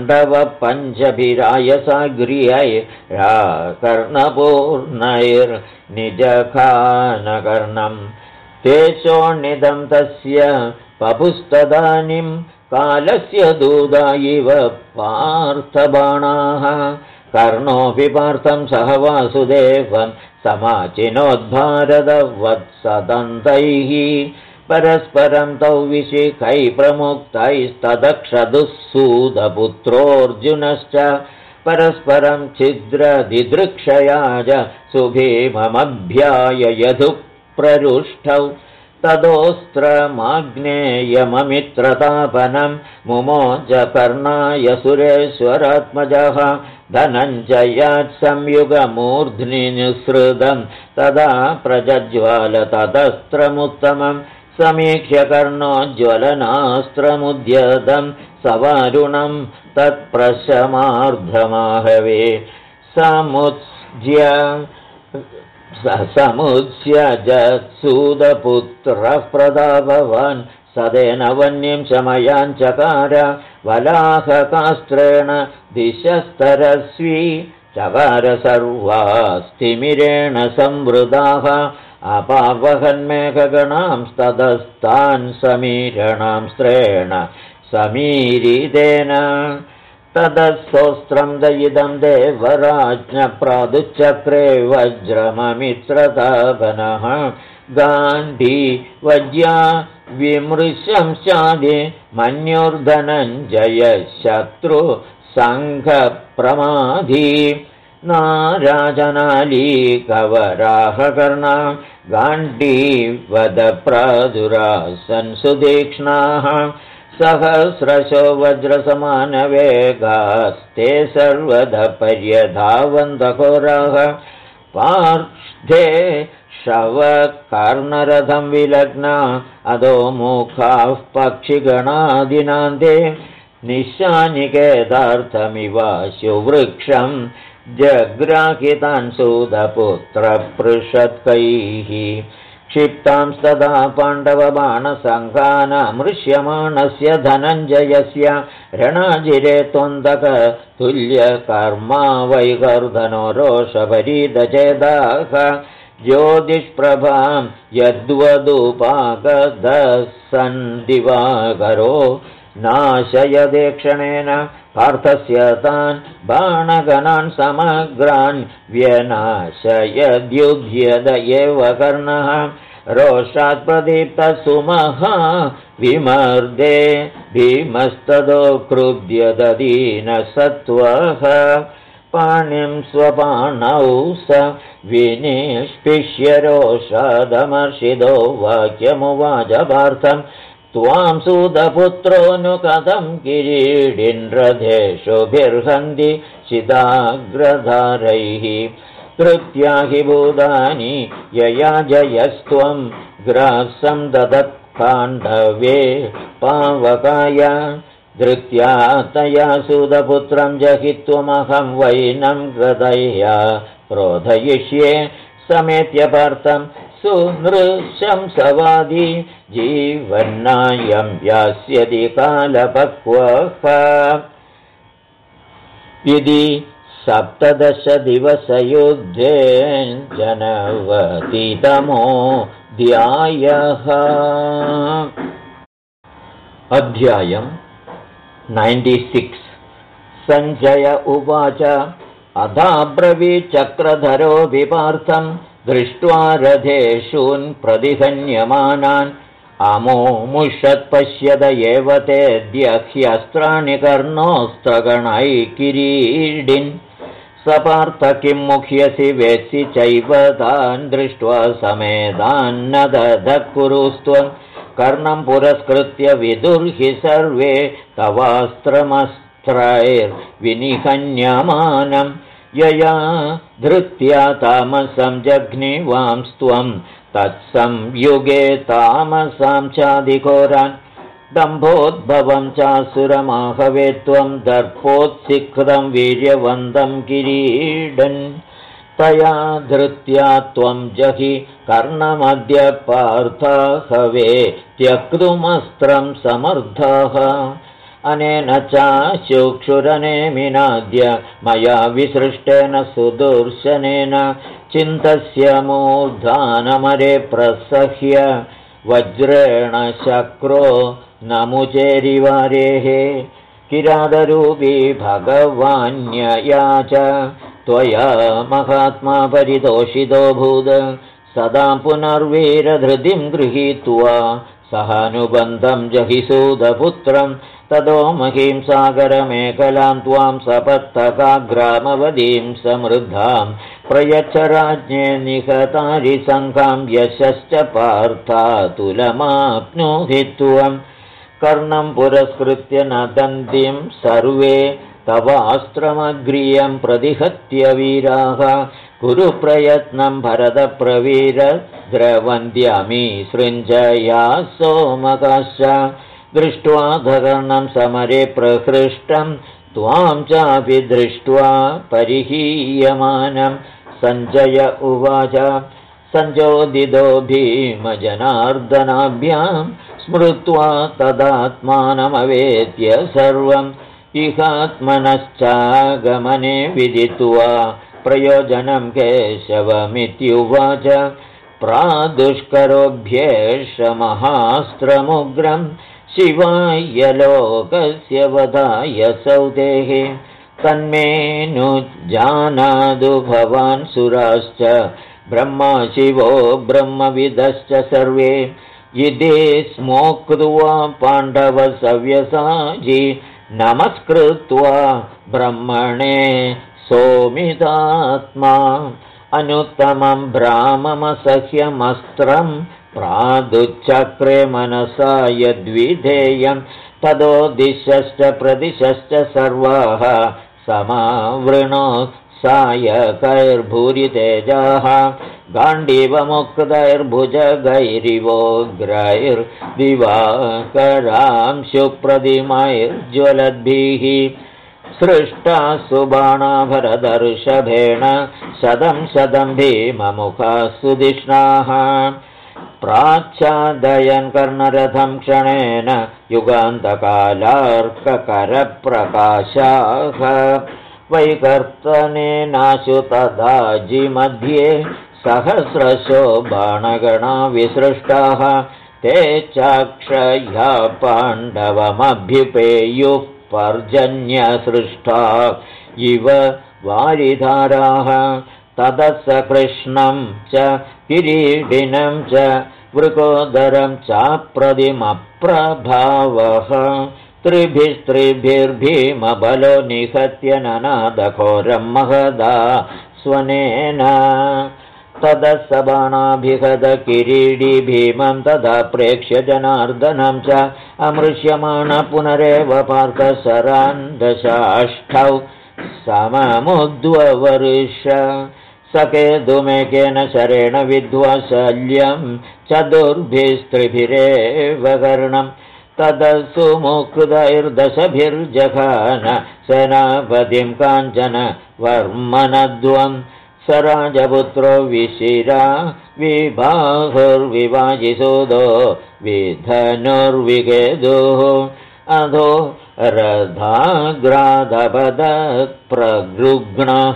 पाण्डवपञ्चभिरायसाग्र्यैर्कर्णपूर्णैर्निजघानकर्णं तेषोन्निधं तस्य पपुस्तदानीं कालस्य दूता इव पार्थबाणाः कर्णोऽपि पार्थं सह वासुदेवं समाचिनोद्भारतवत्सदन्तैः परस्परं तौ विशिखैः प्रमुक्तैस्तदक्षदुः सूतपुत्रोऽर्जुनश्च परस्परं छिद्रदिदृक्षया च सुभीममभ्याययधुः प्ररुष्टौ तदोस्त्रमाग्नेयममित्रतापनं मुमोच कर्णाय सुरेश्वरात्मजः धनञ्जयात् संयुगमूर्ध्नि निःसृतं तदा प्रज्ज्वाल तदस्त्रमुत्तमं समीक्ष्य कर्णोज्ज्वलनास्त्रमुद्यतं सवारुणं तत्प्रशमार्धमाहवे समुत्स्यजत्सूदपुत्रः प्रतापवान् सदेन वन्यं शमयान् चकार वलाहकास्त्रेण दिशस्तरस्वी चकार सर्वास्तिमिरेण संवृताः अपावहन्मेघगणांस्ततस्तान् समीरणांस्त्रेण समीरितेन तदस्सोऽस्त्रं दयिदं देवराज्ञप्रादुश्चक्रे वज्रममित्रतापनः गाण्डीवज्या विमृशंश्चादि मन्युर्धनञ्जयशत्रुसङ्घप्रमाधी नाराजनालीकवराहकर्णा गाण्डीवदप्रादुरासन् सुतीक्ष्णाः सहस्रशो वज्रसमानवेगास्ते सर्वदा पर्यधावन्तघोराः पार्श्वे शवकर्णरथं विलग्ना अधो मुखाः पक्षिगणादिनान्ते निशानिकेतार्थमिवाशुवृक्षं जग्राहितान् सूतपुत्रपृषत्कैः क्षिप्तांस्तदा पाण्डवबाणसङ्घानामृष्यमाणस्य धनञ्जयस्य रणाजिरे त्वन्दकतुल्यकर्मा वैकर्धनो रोषपरीदचेदाः ज्योतिष्प्रभां यद्वदुपागतः सन् दिवाकरो नाशयदेक्षणेन पार्थस्य तान् बाणगणान् समग्रान् व्यनाशयद्युध्यद एव कर्णः रोषात् प्रदीप्तः सुमहा विमर्दे भीमस्तदो क्रुध्यदीनसत्त्वः पाणिं स्वपाणौ स विनिष्पिष्य रोषादमर्षिदो वाक्यमुवाच पार्थं त्वां सूतपुत्रो कथं किरीडिन्रथेषु बिर्हन्ति चिदाग्रधारैः कृत्या हि भूतानि यया जयस्त्वं ग्रासं ददत्काण्डवे पावकाय धृत्या तया सूतपुत्रं जहित्वमहं वैनं गदया क्रोधयिष्ये समेत्य पार्थं सुनृशंसवादी जीवन्नायं यास्यति कालपक्वः इति 17 दिवसयुद्धे जनवतितमोऽध्यायः। अध्यायम् 96। सञ्जय उवाच अथाब्रवीचक्रधरो विपार्थं दृष्ट्वा रथेषून् प्रतिहन्यमानान् अमोमुषत्पश्यद एव तेऽद्यह्यस्त्राणि कर्णोऽस्त्रगणैः किरीडिन् सपार्थ किं मुह्यसि वेत्सि चैव तान् दृष्ट्वा समेतान्न ददत्कुरुस्त्वं कर्णं पुरस्कृत्य विदुर्हि सर्वे तवास्त्रमस्त्रैर्विनिहन्यमानम् यया धृत्या तामसं जघ्निवांस्त्वं तत्संयुगे तामसां चाधिघोरान् दम्भोद्भवं चासुरमाहवे त्वं दर्पोत्सिक्तं वीर्यवन्तं किरीडन् तया धृत्या त्वं जहि कर्णमद्य पार्थाहवे त्यक्तुमस्त्रं समर्थः अनेन चाशुक्षुरनेमिनाद्य मया विसृष्टेन सुदुर्शनेन चिन्तस्य मूर्धानमरे प्रसह्य वज्रेण शक्रो नमुचेरिवारेः किरातरूपी भगवान्यया च त्वया महात्मा परितोषितो भूद सदा पुनर्वीरधृतिं गृहीत्वा सहानुबन्धं जहिसूदपुत्रं ततो महीं सागरमेखलां त्वां सपत्तकाग्रामवतीं समृद्धां प्रयच्छ राज्ञे निहतारिसङ्घां यशश्च पार्थातुलमाप्नुहि त्वं कर्णं पुरस्कृत्य नदन्तीं सर्वे तवास्त्रमग्रियं प्रतिहत्य वीराः कुरु प्रयत्नं भरतप्रवीर द्रवन्द्यामि सृञ्जया सोमकाश्च दृष्ट्वा धकर्णं समरे प्रहृष्टं त्वां चापि दृष्ट्वा परिहीयमानं सञ्जय उवाच सञ्जोदितो भीमजनार्दनाभ्यां स्मृत्वा तदात्मानमवेत्य सर्वम् इहात्मनश्चागमने विदित्वा प्रयोजनं केशवमित्युवाच प्रादुष्करोभ्येष महास्त्रमुग्रं शिवाय लोकस्य वधाय सौतेः तन्मेनुजानातु भवान् सुराश्च ब्रह्मा शिवो ब्रह्मविदश्च सर्वे इति स्मोक्त्वा पाण्डवसव्यसाची नमस्कृत्वा ब्रह्मणे सोमितात्मा अनुत्तमं भ्राममसह्यमस्त्रं प्रादुच्चक्रे मनसा यद्विधेयं ततो दिशश्च प्रदिशश्च सर्वाः समावृणो सायकैर्भूरितेजाः गाण्डीवमुक्तैर्भुजगैरिवोग्रैर्दिवाकरांशुप्रतिमैर्ज्वलद्भिः सृष्टा सुबाणाभरदर्शभेण शतं शतं भीममुखाः सुधिष्णाः प्राच्छादयन् कर्णरथं क्षणेन युगान्तकालार्ककरप्रकाशाः वैकर्तनेनाशु तदाजिमध्ये सहस्रशो बाणगणा विसृष्टाः ते चाक्षया पाण्डवमभ्युपेयुः पर्जन्यसृष्टा इव वारिधाराः ततः स कृष्णं च किरीटिनं च वृकोदरं चाप्रतिमप्रभावः त्रिभिस्त्रिभिर्भीमबलो निहत्य ननादघोरं महदा स्वनेन ततः स बाणाभिहत किरीटी भीमं तदा प्रेक्ष्य जनार्दनं च अमृष्यमाण पुनरेव पार्थशरान् दशाष्टौ सममुद्ववर्ष सकेतुमेकेन शरेण विद्वा शल्यं चतुर्भिस्त्रिभिरेव कर्णम् ततः सुमुक्तैर्दशभिर्जघान सेनापतिं काञ्चन वर्मणध्वं स राजपुत्रो विशिरा विबाहुर्विवाजिसूदो विधनुर्विकेतुः अधो रथाग्रादपदप्रगृह्णः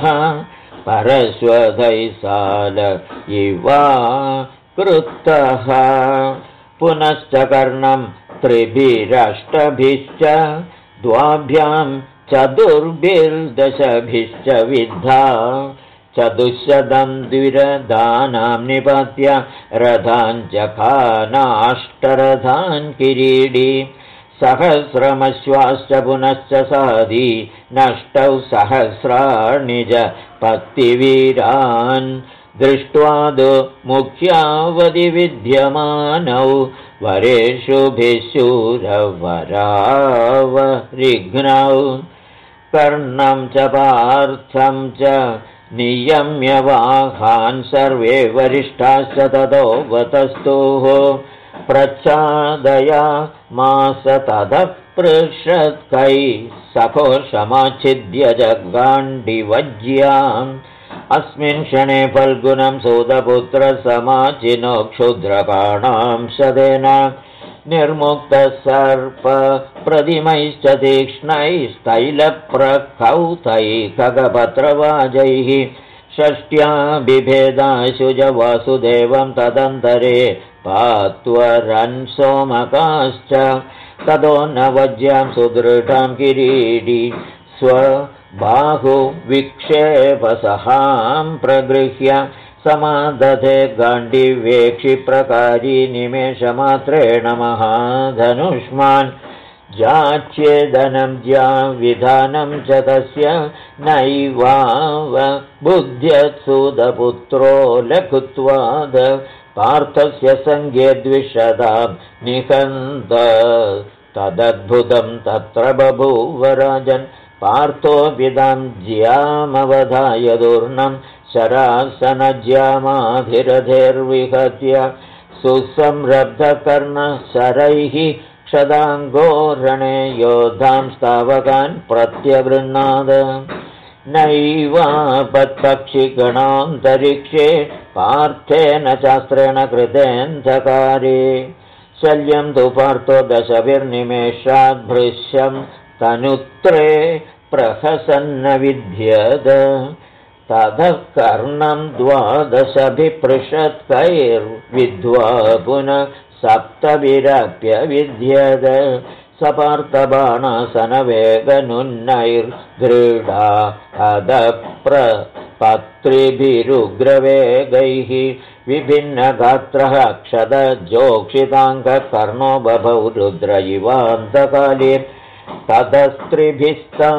परश्वधैसाल इवा कृतः पुनश्च कर्णं त्रिभिरष्टभिश्च द्वाभ्यां चतुर्भिर्दशभिश्च विद्धा चतुश्शतं द्विरदानां निपात्य रथान् जघानाष्टरथान् किरीटी सहस्रमश्वाश्च पुनश्च साधी नष्टौ सहस्राणि च पत्तिवीरान् दृष्ट्वा दु मुख्यावधि विद्यमानौ वरेषु भिशूरवरावरिघ्नौ कर्णं च पार्थं च नियम्य वाहान् सर्वे वरिष्ठाश्च ततो वतस्तुः प्रच्छादयामास ततः पृषत्कैः सघोषमाच्छिद्य जगाण्डिवज्याम् अस्मिन् क्षणे फल्गुनं सूतपुत्रसमाचिनो क्षुद्रकाणां शतेन निर्मुक्तः सर्पप्रतिमैश्च तीक्ष्णैस्तैलप्रकौतैः खगपत्रवाजैः षष्ट्या बिभेदाशु च वासुदेवं तदन्तरे पात्वरन् सोमकाश्च ततो न वज्यां सुदृढां किरीटी स्वबाहुविक्षेपसहां प्रगृह्य समादधे गाण्डीवेक्षिप्रकारी निमेषमात्रेण महाधनुष्मान् जाच्येदनं ज्याविधानं च तस्य नैवावबुध्यत्सुतपुत्रो लघुत्वाद पार्थस्य सङ्गे द्विशतां निहन्त तदद्भुतं तत्र बभूव राजन् पार्थो विदां ज्यामवधाय दूर्णं शरासनज्यामाभिरधेर्विहत्य सुसंरब्धकर्णशरैः क्षदाङ्गोरणे योद्धां स्थावकान् प्रत्यगृह्णाद नैवापत्पक्षिगणान्तरिक्षे पार्थेन शास्त्रेण कृतेऽन्धकारे शल्यं तु पार्थो दशभिर्निमेषाद्भृश्यं तनुत्रे प्रहसन्न विद्यत ततः कर्णं द्वादशभिपृषत्कैर्विद्वा पुनः सप्तभिरप्यविद्यत सपार्थबाणासनवेगनुन्नैर्दृढा अदप्रपत्रिभिरुग्रवेगैः विभिन्नगात्रः क्षदजोक्षिताङ्गकर्णो बभौ रुद्र इवान्तकाले ततस्त्रिभिस्तं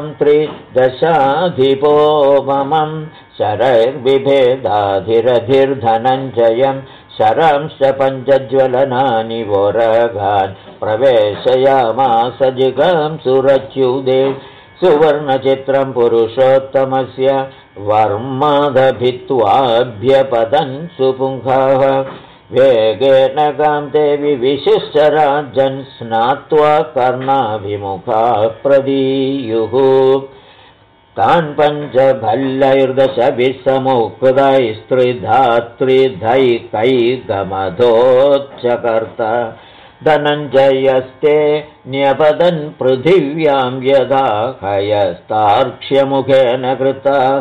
त्रिदशाधिपो ममं शरैर्बिभेदाधिरधिर्धनञ्जयं शरंश्च पञ्चज्वलनानि वोरगान् प्रवेशयामास जिगं सुरच्युदे सुवर्णचित्रं पुरुषोत्तमस्य वर्मदभित्वाभ्यपतन् सुपुङ्खाः वेगेन गां देवि विशिष्ट राजन् स्नात्वा कर्णाभिमुखाः प्रदीयुः तान् पञ्चभल्लैर्दशभिः समुक्तैस्त्रिधात्रिधैकैकमधोच्चकर्त धनञ्जयस्ते न्यपतन् पृथिव्यां यदा हयस्तार्क्ष्यमुखेन कृताः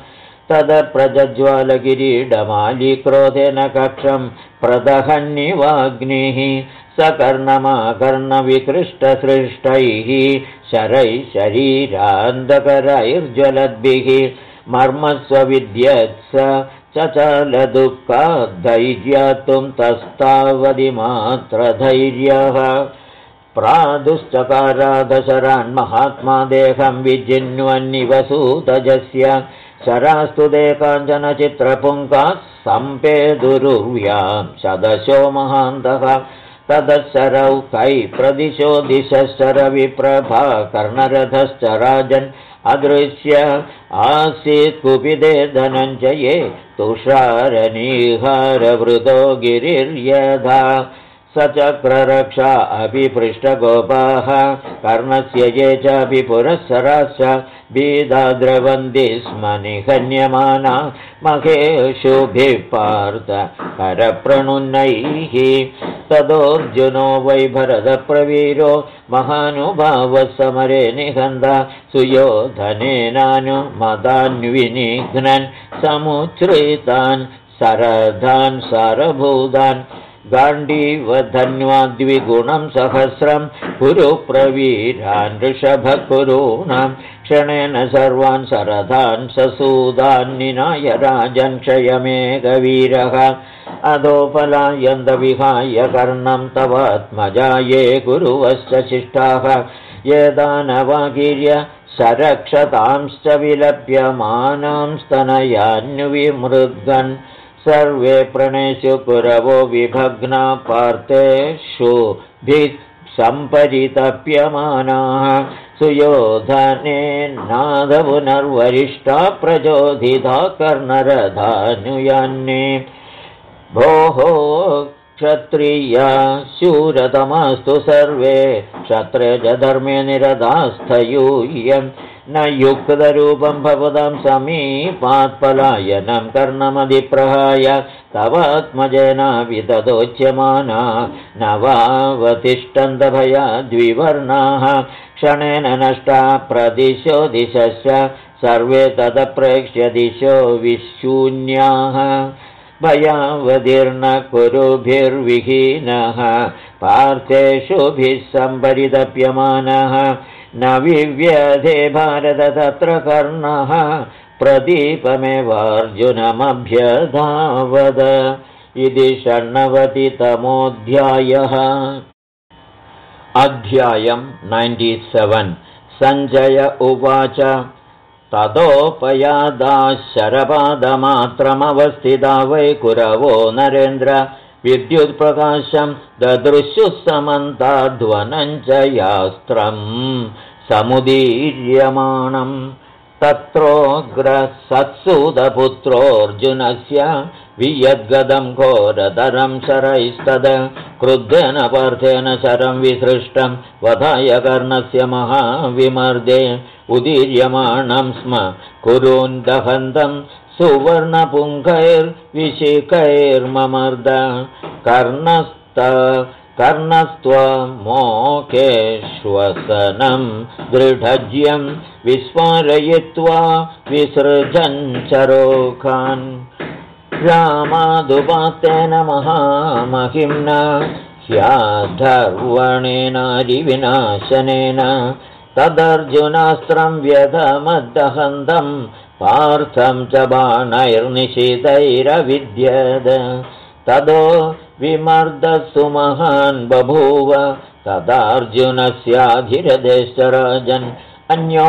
तदप्रज्ज्वालकिरीटमालीक्रोधेन कक्षं प्रदहन्निवाग्निः सकर्णमाकर्णविकृष्टसृष्टैः शरैः शरीरान्धकरैर्ज्वलद्भिः मर्मस्वविद्यत्स चचालदुःखाद्धैर्यातुं तस्तावदिमात्रधैर्यः प्रादुश्चकारादशरान् महात्मा देहं विजिन्वन्निवसूतजस्य शरास्तु दे काञ्चन चित्रपुङ्काः सम्पेदुरुव्यां शदशो महान्तः तदशरौ कै प्रदिशो दिशशरविप्रभा कर्णरथश्च राजन् अदृश्य आसीत् कुपिते धनञ्जये तुषारनीहारवृतो गिरिर्यधा सचक्ररक्षा अपि पृष्ठगोपाः कर्णस्य ये चापि पुरःसराश्च बीदाद्रवन्ति स्म निहन्यमाना महेषुभिः पार्थ करप्रणुन्नैः तदोऽर्जुनो वै भरतप्रवीरो महानुभावः समरे निहन्ता सुयोधनेनानुमतान्विनिघ्नन् समुच्छ्रितान् शरधान् सारभूतान् गाण्डीवधन्वाद्विगुणं सहस्रं कुरु प्रवीरान् ऋषभकुरूणां क्षणेन सर्वान् शरधान् ससूदान् निनाय राजन् क्षयमेकवीरः अधोपलायन्तविहाय कर्णं तवात्मजाये कुरुवश्च शिष्टाः ये दानवागीर्य सरक्षतांश्च विलप्यमानां स्तनयान्विमृद्गन् सर्वे प्रणेषु कुरवो विभग्ना पार्थेषु भिः सम्परितप्यमानाः सुयोधनेनादपुनर्वरिष्ठा प्रचोदिता कर्णरथानुयान्ने भोः क्षत्रिया शूरतमास्तु सर्वे क्षत्रियधर्मे निरतास्थयूयम् न युक्तरूपं भवतां समीपात् पलायनं कर्णमधिप्रहाय तवात्मजेनापि तदोच्यमाना नवावतिष्ठन्तभयाद्विवर्णाः क्षणेन नष्टा प्रदिशो दिशश्च सर्वे तदप्रेक्ष्य दिशो विशून्याः भयावधिर्न कुरुभिर्विहीनः पार्थेषुभिः सम्परितप्यमानः न विव्यधे भारत तत्र कर्णः प्रदीपमेवार्जुनमभ्यधावद इति 96तमोऽध्यायः। अध्यायं 97। सञ्जय उवाच ततोपयादाः शरपादमात्रमवस्थिता वै कुरवो नरेन्द्र विद्युत्प्रकाशं ददृशुः समन्ताद्वनञ्जयास्त्रं समुदीर्यमाणम् तत्रोऽग्रसत्सूदपुत्रोऽर्जुनस्य वियद्गदं घोरतरं शरैस्तद क्रुद्धेन पार्थेन शरं विसृष्टं वधाय कर्णस्य महाविमर्दे उदीर्यमाणं स्म कुरून् दहन्तं सुवर्णपुङ्खैर्विशिखैर्ममर्द कर्णस्त्वमोकेष्वसनं दृढज्यं विस्मारयित्वा विसृजन् चरोखान् रामादुपात्तेन महामहिम्ना ह्याधर्वणेनारिविनाशनेन तदर्जुनास्त्रं व्यधमद्दहन्तं पार्थं च बाणैर्निशितैरविद्यद तदो विमर्दसु महान् बभूव तदार्जुनस्याधिरथश्च राजन्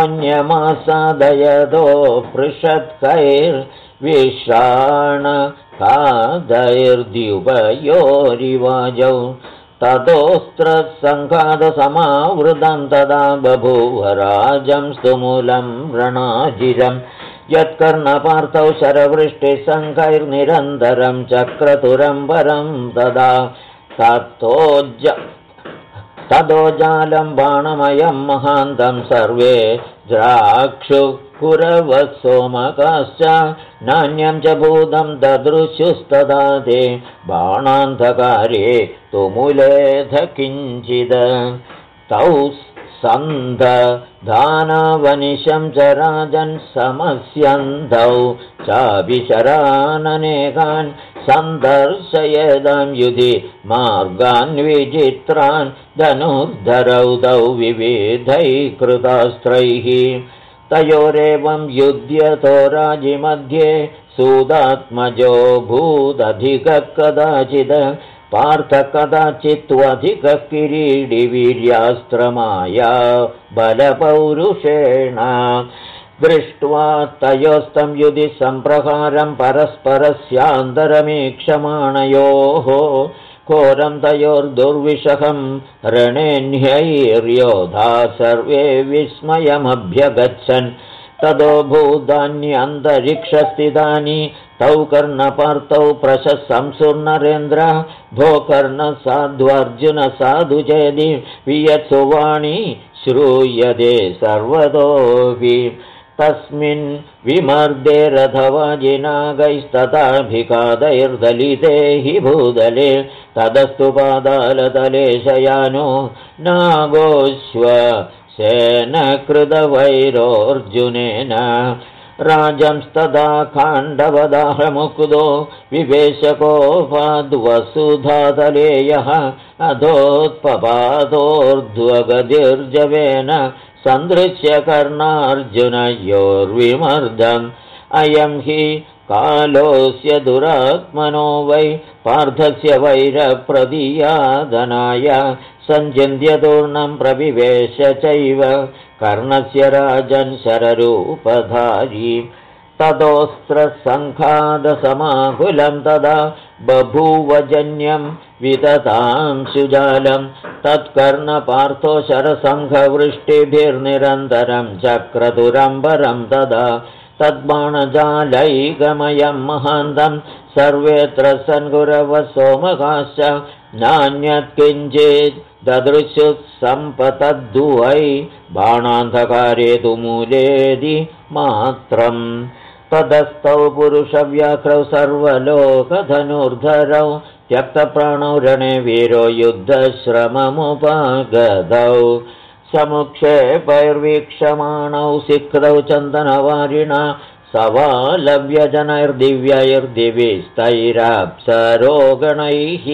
अन्योन्यमासादयतो पृषत्कैर्विषाण कादैर्द्युपयोरिवाजौ ततोऽस्त्रसङ्घातसमावृतं तदा बभूव राजं स्तुमूलं रणाजिरम् यत्कर्णपार्थौ शरवृष्टिसङ्घैर्निरन्तरं चक्रतुरं वरं तदा तदोजालं बाणमयं महान्तं सर्वे द्राक्षुकुरवः सोमकाश्च नान्यं च भूतं ददृशुस्तदा ते बाणान्धकारे तुमुलेध किञ्चिद तौ सन्धदानवनिशं च राजन् समस्यन्धौ चाभिशराननेकान् सन्दर्शयेदं युधि मार्गान् विचित्रान् धनुर्धरौ तौ विविधैः कृतास्त्रैः तयोरेवं युध्यतो राजिमध्ये सूदात्मजो भूदधिकः कदाचित् पार्थ कदाचित्त्वधिकः किरीटिवीर्यास्त्रमाया बलपौरुषेण दृष्ट्वा तयोस्तं युधि सम्प्रहारं परस्परस्यान्तरमीक्षमाणयोः घोरं तयोर्दुर्विषहं रणेन्यैर्योधा सर्वे विस्मयमभ्यगच्छन् ततो भूतान्यन्तरिक्षस्थितानि तौ कर्णपार्थौ प्रशंसुर्नरेन्द्र भो कर्ण साधु चेदि वियत्सुवाणी श्रूयते सर्वतोऽपि तस्मिन् विमर्दे रथवाजिनागैस्तथाभिघातैर्दलिते हि भूदले तदस्तु पातालतले शयानो नागोऽश्वसेनकृतवैरोऽर्जुनेन राजंस्तदा खाण्डवदाहमुक्तो विवेशकोपाद्वसुधातले यः अधोत्पपातोर्ध्वगतिर्जवेन सन्दृश्य कर्णार्जुनयोर्विमर्दम् अयं हि कालोऽस्य दुरात्मनो वै पार्थस्य वैरप्रदियादनाय सञ्चिन्त्यतूर्णं प्रविवेश चैव कर्णस्य राजन् शररूपधारी ततोऽस्त्रसङ्घातसमाकुलं तदा बभूवजन्यं विदतां सुजालं तत्कर्णपार्थो शरसङ्घवृष्टिभिर्निरन्तरं चक्रतुरम्बरं तदा तद्बाणजालैकमयं महान्तं सर्वेऽत्र सन्गुरवः सोमकाश्च नान्यत्किञ्चित् ददृशुः बाणान्धकारे तु मूलेदि मात्रम् तदस्तौ पुरुषव्याघ्रौ सर्वलोकधनुर्धरौ त्यक्तप्राणौ रणे वीरो युद्धश्रममुपागतौ समुक्षेपैर्वीक्षमाणौ सिक्तौ चन्दनवारिणा सवालव्यजनैर्दिव्यैर्दिविस्तैराप्सरोगणैः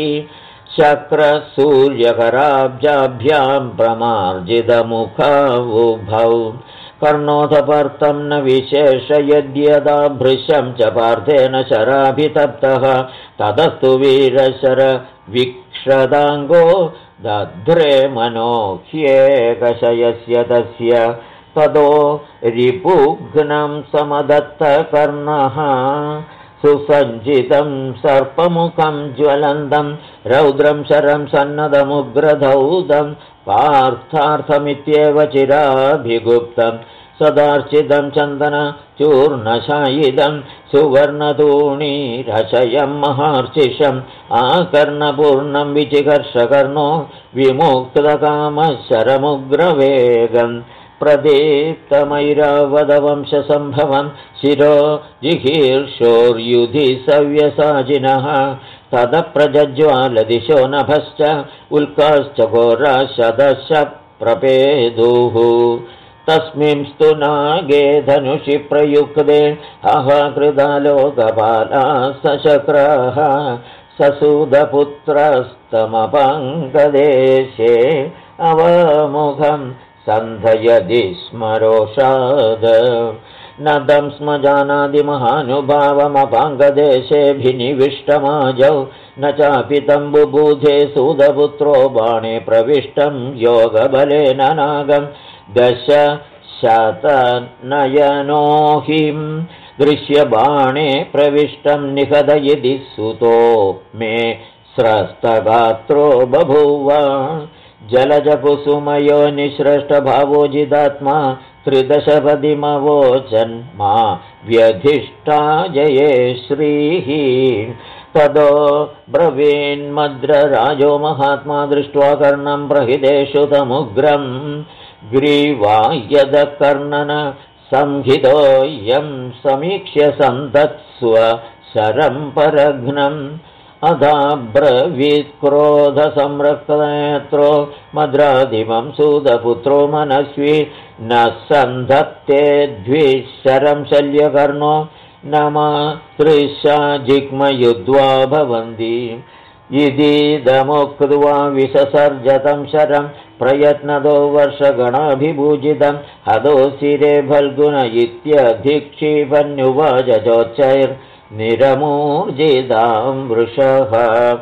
शक्रसूर्यकराब्जाभ्यां प्रमार्जितमुखावुभौ कर्णोधपर्तं न विशेषयद्यदा भृशं च पार्थेन शराभितप्तः ततस्तु वीरशरविक्षदाङ्गो दध्रे मनोह्येकशयस्य तस्य ततो रिपुघ्नं समदत्तकर्णः सुसञ्चितं सर्पमुखं ज्वलन्तं रौद्रं शरं सन्नदमुग्रधौतं पार्थार्थमित्येव चिराभिगुप्तं सदार्चितं चन्दनचूर्णशायिदं सुवर्णतूणीरशयं महार्चिषम् आकर्णपूर्णं विचिकर्षकर्णो विमुक्तकामः शरमुग्रवेगम् प्रदीप्तमैरावतवंशसम्भवं शिरो जिहीर्षोर्युधि सव्यसाचिनः तदप्रज्ज्वालदिशो नभश्च उल्काश्च घोराशदश प्रपेदुः तस्मिंस्तु नागे धनुषि प्रयुक्ते अहकृदालोकपाला सशक्रः ससूदपुत्रस्तमपङ्कदेशे अवमुखं सन्धयदि स्मरोषाद नदं स्म जानादि महानुभावमपाङ्गदेशेऽभिनिविष्टमाजौ न चापि तं बुबुधे सूदपुत्रो बाणे प्रविष्टं योगबलेन नागं 10 शतनयनो हिं दृश्यबाणे प्रविष्टं निहदयति सुतो मे स्रस्तगात्रो बभूव जलजकुसुमयो निःसृष्टभावो जिदात्मा त्रिदशपदिमवोचन् मा व्यधिष्ठा जये श्रीः तदो ब्रवीन्मद्रराजो महात्मा दृष्ट्वा कर्णं प्रहितेषु तमुग्रं ग्रीवा यदकर्णन संहितोऽयं समीक्ष्य सन्तत्स्व शरं परघ्नम् अधाब्रवीत्क्रोधसंरक्तनेत्रो मद्रादिमं सूदपुत्रो मनस्वी न सन्धत्ते द्विशरं शल्यकर्णो न मातृशा जिग्मयुद्ध्वा भवन्ति इदीदमुक्त्वा विससर्जतं शरं प्रयत्नदो वर्षगणाभिभूजितं हदोसिरे फल्गुन इत्यधिक्षिपन्युवाजोच्चैर्निरमूर्जितां वृषः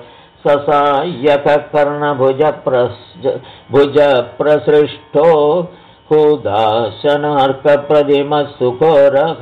ससायककर्णभुजप्रसृष्टो हुदाशनार्कप्रतिमः सुघोरः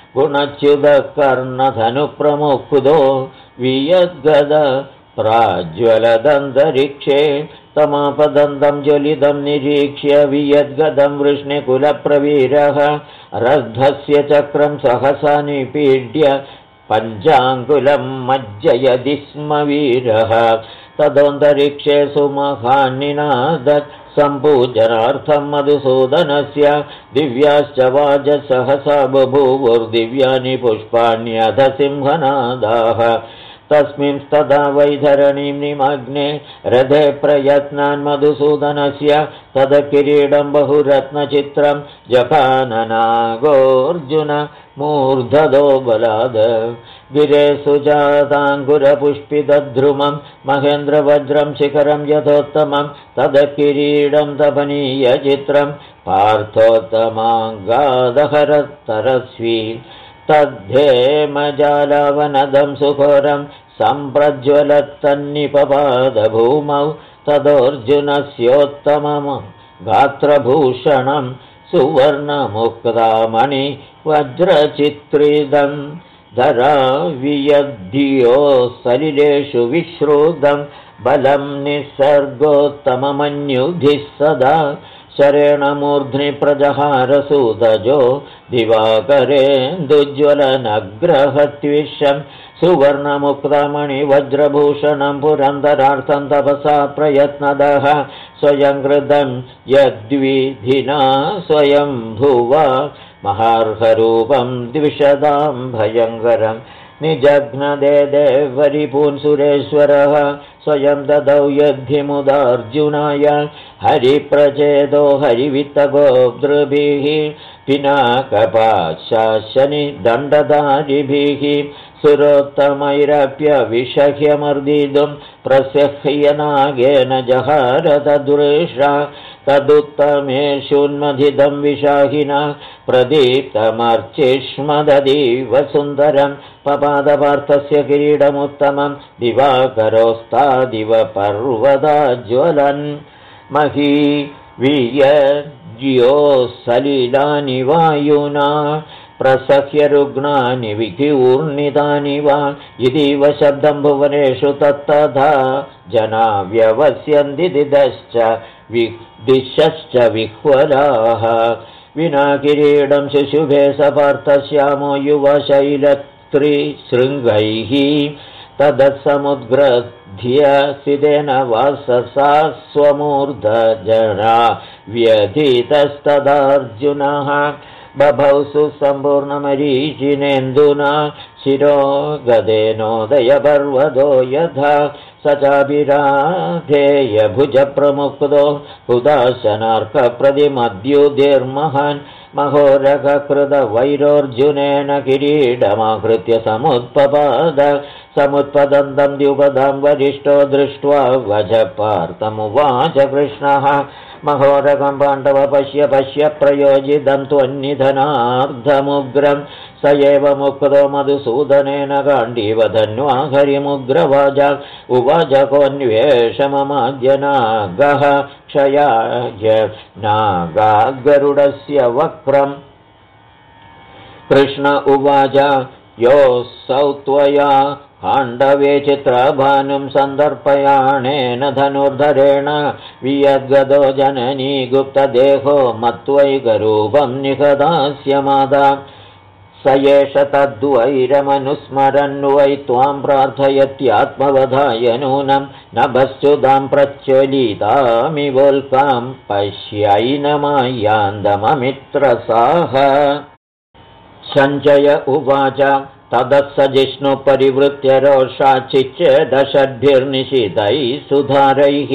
गुणच्युतकर्णधनुप्रमुक्तो वियद्गद प्राज्वलदन्तरिक्षे तमापदन्तं ज्वलितं निरीक्ष्य वियद्गदं वृष्णिकुलप्रवीरः रद्धस्य चक्रं सहसा निपीड्य पञ्चाङ्गुलं मज्जयति स्म वीरः तदोऽन्तरिक्षे सुमहान्निनादत् सम्पूजनार्थं मधुसूदनस्य दिव्याश्च वाजसहसा बभूवुर्दिव्यानि पुष्पाण्यध सिंहनादाः तस्मिंस्तदा वैधरणीं निमग्ने रथे प्रयत्नान् मधुसूदनस्य तद किरीडं बहुरत्नचित्रं जपाननागोऽर्जुन मूर्धदो बलाद गिरे सुजाताङ्कुरपुष्पितद्रुमं महेन्द्रवज्रं शिखरं यथोत्तमं तद किरीडं तपनीयचित्रं पार्थोत्तमाङ्गादहरतरस्वी तद्धेमजालावनदं सुघोरं सम्प्रज्वलत्तन्निपपादभूमौ तदोऽर्जुनस्योत्तमं गात्रभूषणं सुवर्णमुक्तामणि वज्रचित्रिदं धरावियद्धियो सलिलेषु विश्रुतं बलं निसर्गोत्तममन्युभिः सदा शरेण मूर्ध्नि प्रजहारसूतजो दिवाकरेन्दुज्ज्वलनग्रहत्विषं सुवर्णमुक्तामणिवज्रभूषणं पुरन्दरार्थं तपसा प्रयत्नदः स्वयं कृतं यद्विधिना स्वयं भुवा महार्हरूपं द्विषदां भयङ्करं निजघ्नदे देवरिपून् सुरेश्वरः स्वयं ददौ यद्धिमुदार्जुनाय हरिप्रचेदो हरिवित्तगोद्रुभिः पिनाकपाशाशनि दण्डधारिभिः सुरोत्तमैरप्यविषह्यमर्दितुं प्रसह्यनागेन जहार तदृशा तदुत्तमेषुन्मथितं विशाहिना प्रदीप्तमर्चिष्मदीव सुन्दरं पपादपार्थस्य किरीटमुत्तमं दिवाकरोस्तादिव पर्वताज्वलन् मही वीयज्यो सलिलानि वायुना प्रसह्य रुग्णानि विधिऊर्णितानि वा इतीव शब्दं भुवनेषु तत्तथा जना व्यवस्यन्ति दिशश्च विह्वलाः विना किरीडं शुशुभे सपार्थश्यामो युवशैलत्रिशृङ्गैः तदत्समुद्ग्रध्य सिदेन वाससा स्वमूर्धजना व्यथितस्तदार्जुनः बभौ सुसम्पूर्णमरीचिनेन्दुना शिरो गदेनोदयपर्वतो यथा स चाभिराधेयभुजप्रमुक्तो हुदाशनार्कप्रतिमद्युतिर्महान् महोरगकृतवैरोऽर्जुनेन किरीटमाकृत्य समुत्पदन्तं द्युपदां वरिष्ठो दृष्ट्वा वजपार्थमुवाच कृष्णः महोरगं पाण्डव पश्य पश्य प्रयोजितं त्वन्निधनार्धमुग्रं स एव मुक्तो मधुसूदनेन गाण्डीवधन्वा हरिमुग्रवाज उवाच कोऽन्वेषममाद्यनागः क्षयाय नागागरुडस्य वक्रम् कृष्ण उवाच योऽसौ त्वया खाण्डवे चित्रभानुं सन्दर्पयाणेन धनुर्धरेण वियद्गदो जननी गुप्तदेहो मत्वैकरूपं निहदास्य मादा स एष तद्वैरमनुस्मरन् वै त्वां प्रार्थयत्यात्मवधाय नूनं नभस्युतां प्रच्वलितामिवोल्कां पश्यैनमायान्दममित्रसाह सञ्जय उवाच ततः स जिष्णुः परिवृत्य रोषाचिच्चेदषड्भिर्निशितैः सुधारैः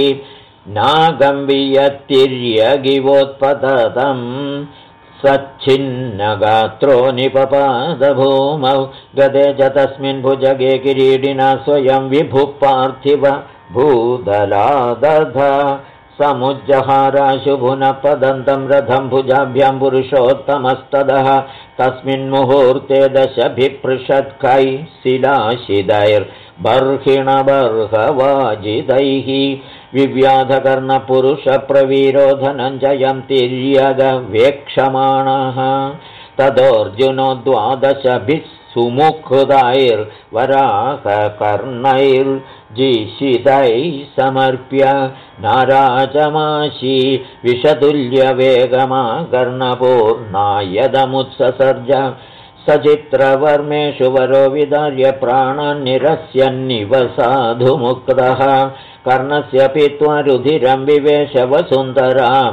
नागम्बियतिर्यगिवोत्पततम् सच्छिन्नगात्रो निपपादभूमौ गदे च तस्मिन् भुजगे किरीटिना स्वयं विभुः पार्थिव भूदलादधा समुज्जहाराशुभुनपदन्तं रथं भुजाभ्यां पुरुषोत्तमस्तदः तस्मिन्मुहूर्ते दशभिपृषत्कैः शिलाशिदैर्बर्हिणबर्हवाजिदैः विव्याधकर्णपुरुषप्रवीरो धनञ्जयं तिर्यगवेक्षमाणः तदोऽर्जुनो द्वादशभिः सुमुखुदाैर्वराहकर्णैर्जिषितैः समर्प्य नाराजमाशी विषतुल्यवेगमाकर्णपूर्णायदमुत्ससर्ज सचित्रवर्मेषु वरो विदार्य प्राणान् निरस्यन्निव साधुमुक्तः कर्णस्य पीत्वा रुधिरं विवेश वसुन्धरां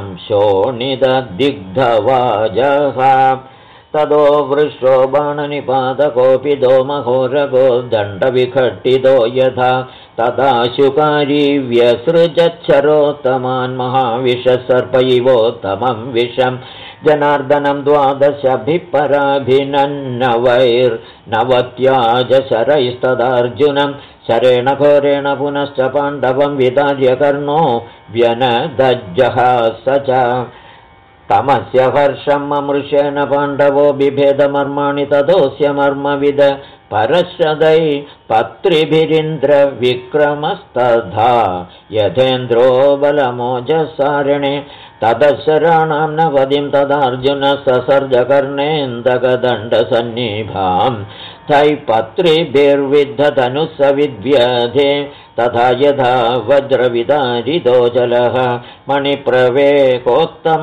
शोणितदिग्धवाजः तदो वृषो बाणनिपातकोऽपि दोमहोरगो दण्डविखट्टितो यथा तदा शुकारी व्यसृजच्छरोत्तमान् महाविषसर्पैवोत्तमं विषं जनार्दनं द्वादशभिपराभिनन्नवैर्नवत्याजशरैस्तदार्जुनं शरेण घोरेण पुनश्च पाण्डवं विदार्य कर्णो व्यनदज्जहास च तमस्य हर्षं ममृषेण पाण्डवो बिभेदमर्माणि ततोऽस्य मर्मविद परश्रदै पत्रिभिरिन्द्रविक्रमस्तथा यथेन्द्रो बलमोजसारिणे तदशराणां नवदिं तदार्जुन ससर्जकर्णेन्दकदण्डसन्निभां तैपत्रिभिर्विद्धतनुः स विद्व्यधे तथा यथा वज्रविदारितो जलः मणिप्रवेकोत्तम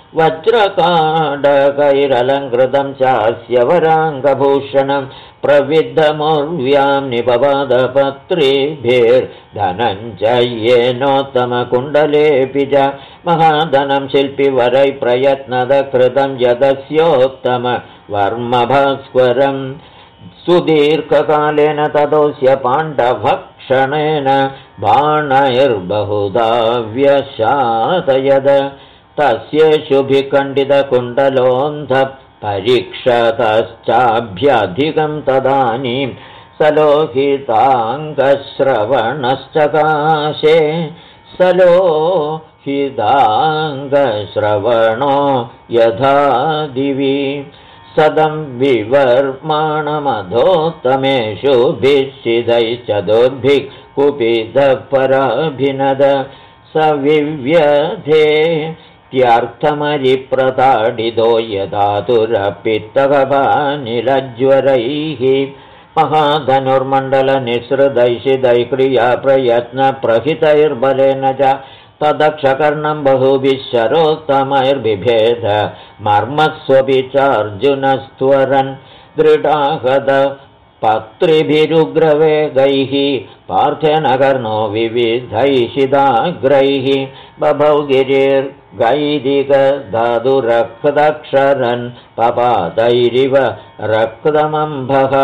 वज्रकाडकैरलङ्कृतं चास्य वराङ्गभूषणं प्रविद्धमौर्व्यां निपपादपत्रिभिर्धनञ्जयेनोत्तमकुण्डलेऽपि च महाधनं शिल्पिवरैः प्रयत्नदकृतं यदस्योत्तमवर्मभास्वरं सुदीर्घकालेन ततोऽस्य पाण्डवक्षणेन बाणैर्बहुधा व्यशातयद तस्येषुभिखण्डितकुण्डलोऽन्धः परीक्षतश्चाभ्यधिकं तदानीं सलोहिताङ्गश्रवणश्चकाशे सलोहिताङ्गश्रवणो यथा दिवि सदं विवर्माणमधोत्तमेषु भिषिदैश्चतुर्भिः कुपितपराभिनद स विव्यधे त्यर्थमरिप्रताडितो यदातुरपित्तकपानिलज्वरैः महाधनुर्मण्डलनिःसृतैषितैः क्रियाप्रयत्नप्रहितैर्बलेन च तदक्षकर्णं बहुभिः शरोत्तमैर्बिभेद मर्मस्वपि चार्जुनस्त्वरन् दृढाहत पत्रिभिरुग्रवेगैः पार्थेन कर्णो विविधैषिदाग्रैः बभौ गिरिर्गैरिकधातुरक्तक्षरन् पपातैरिव रक्तमम्भः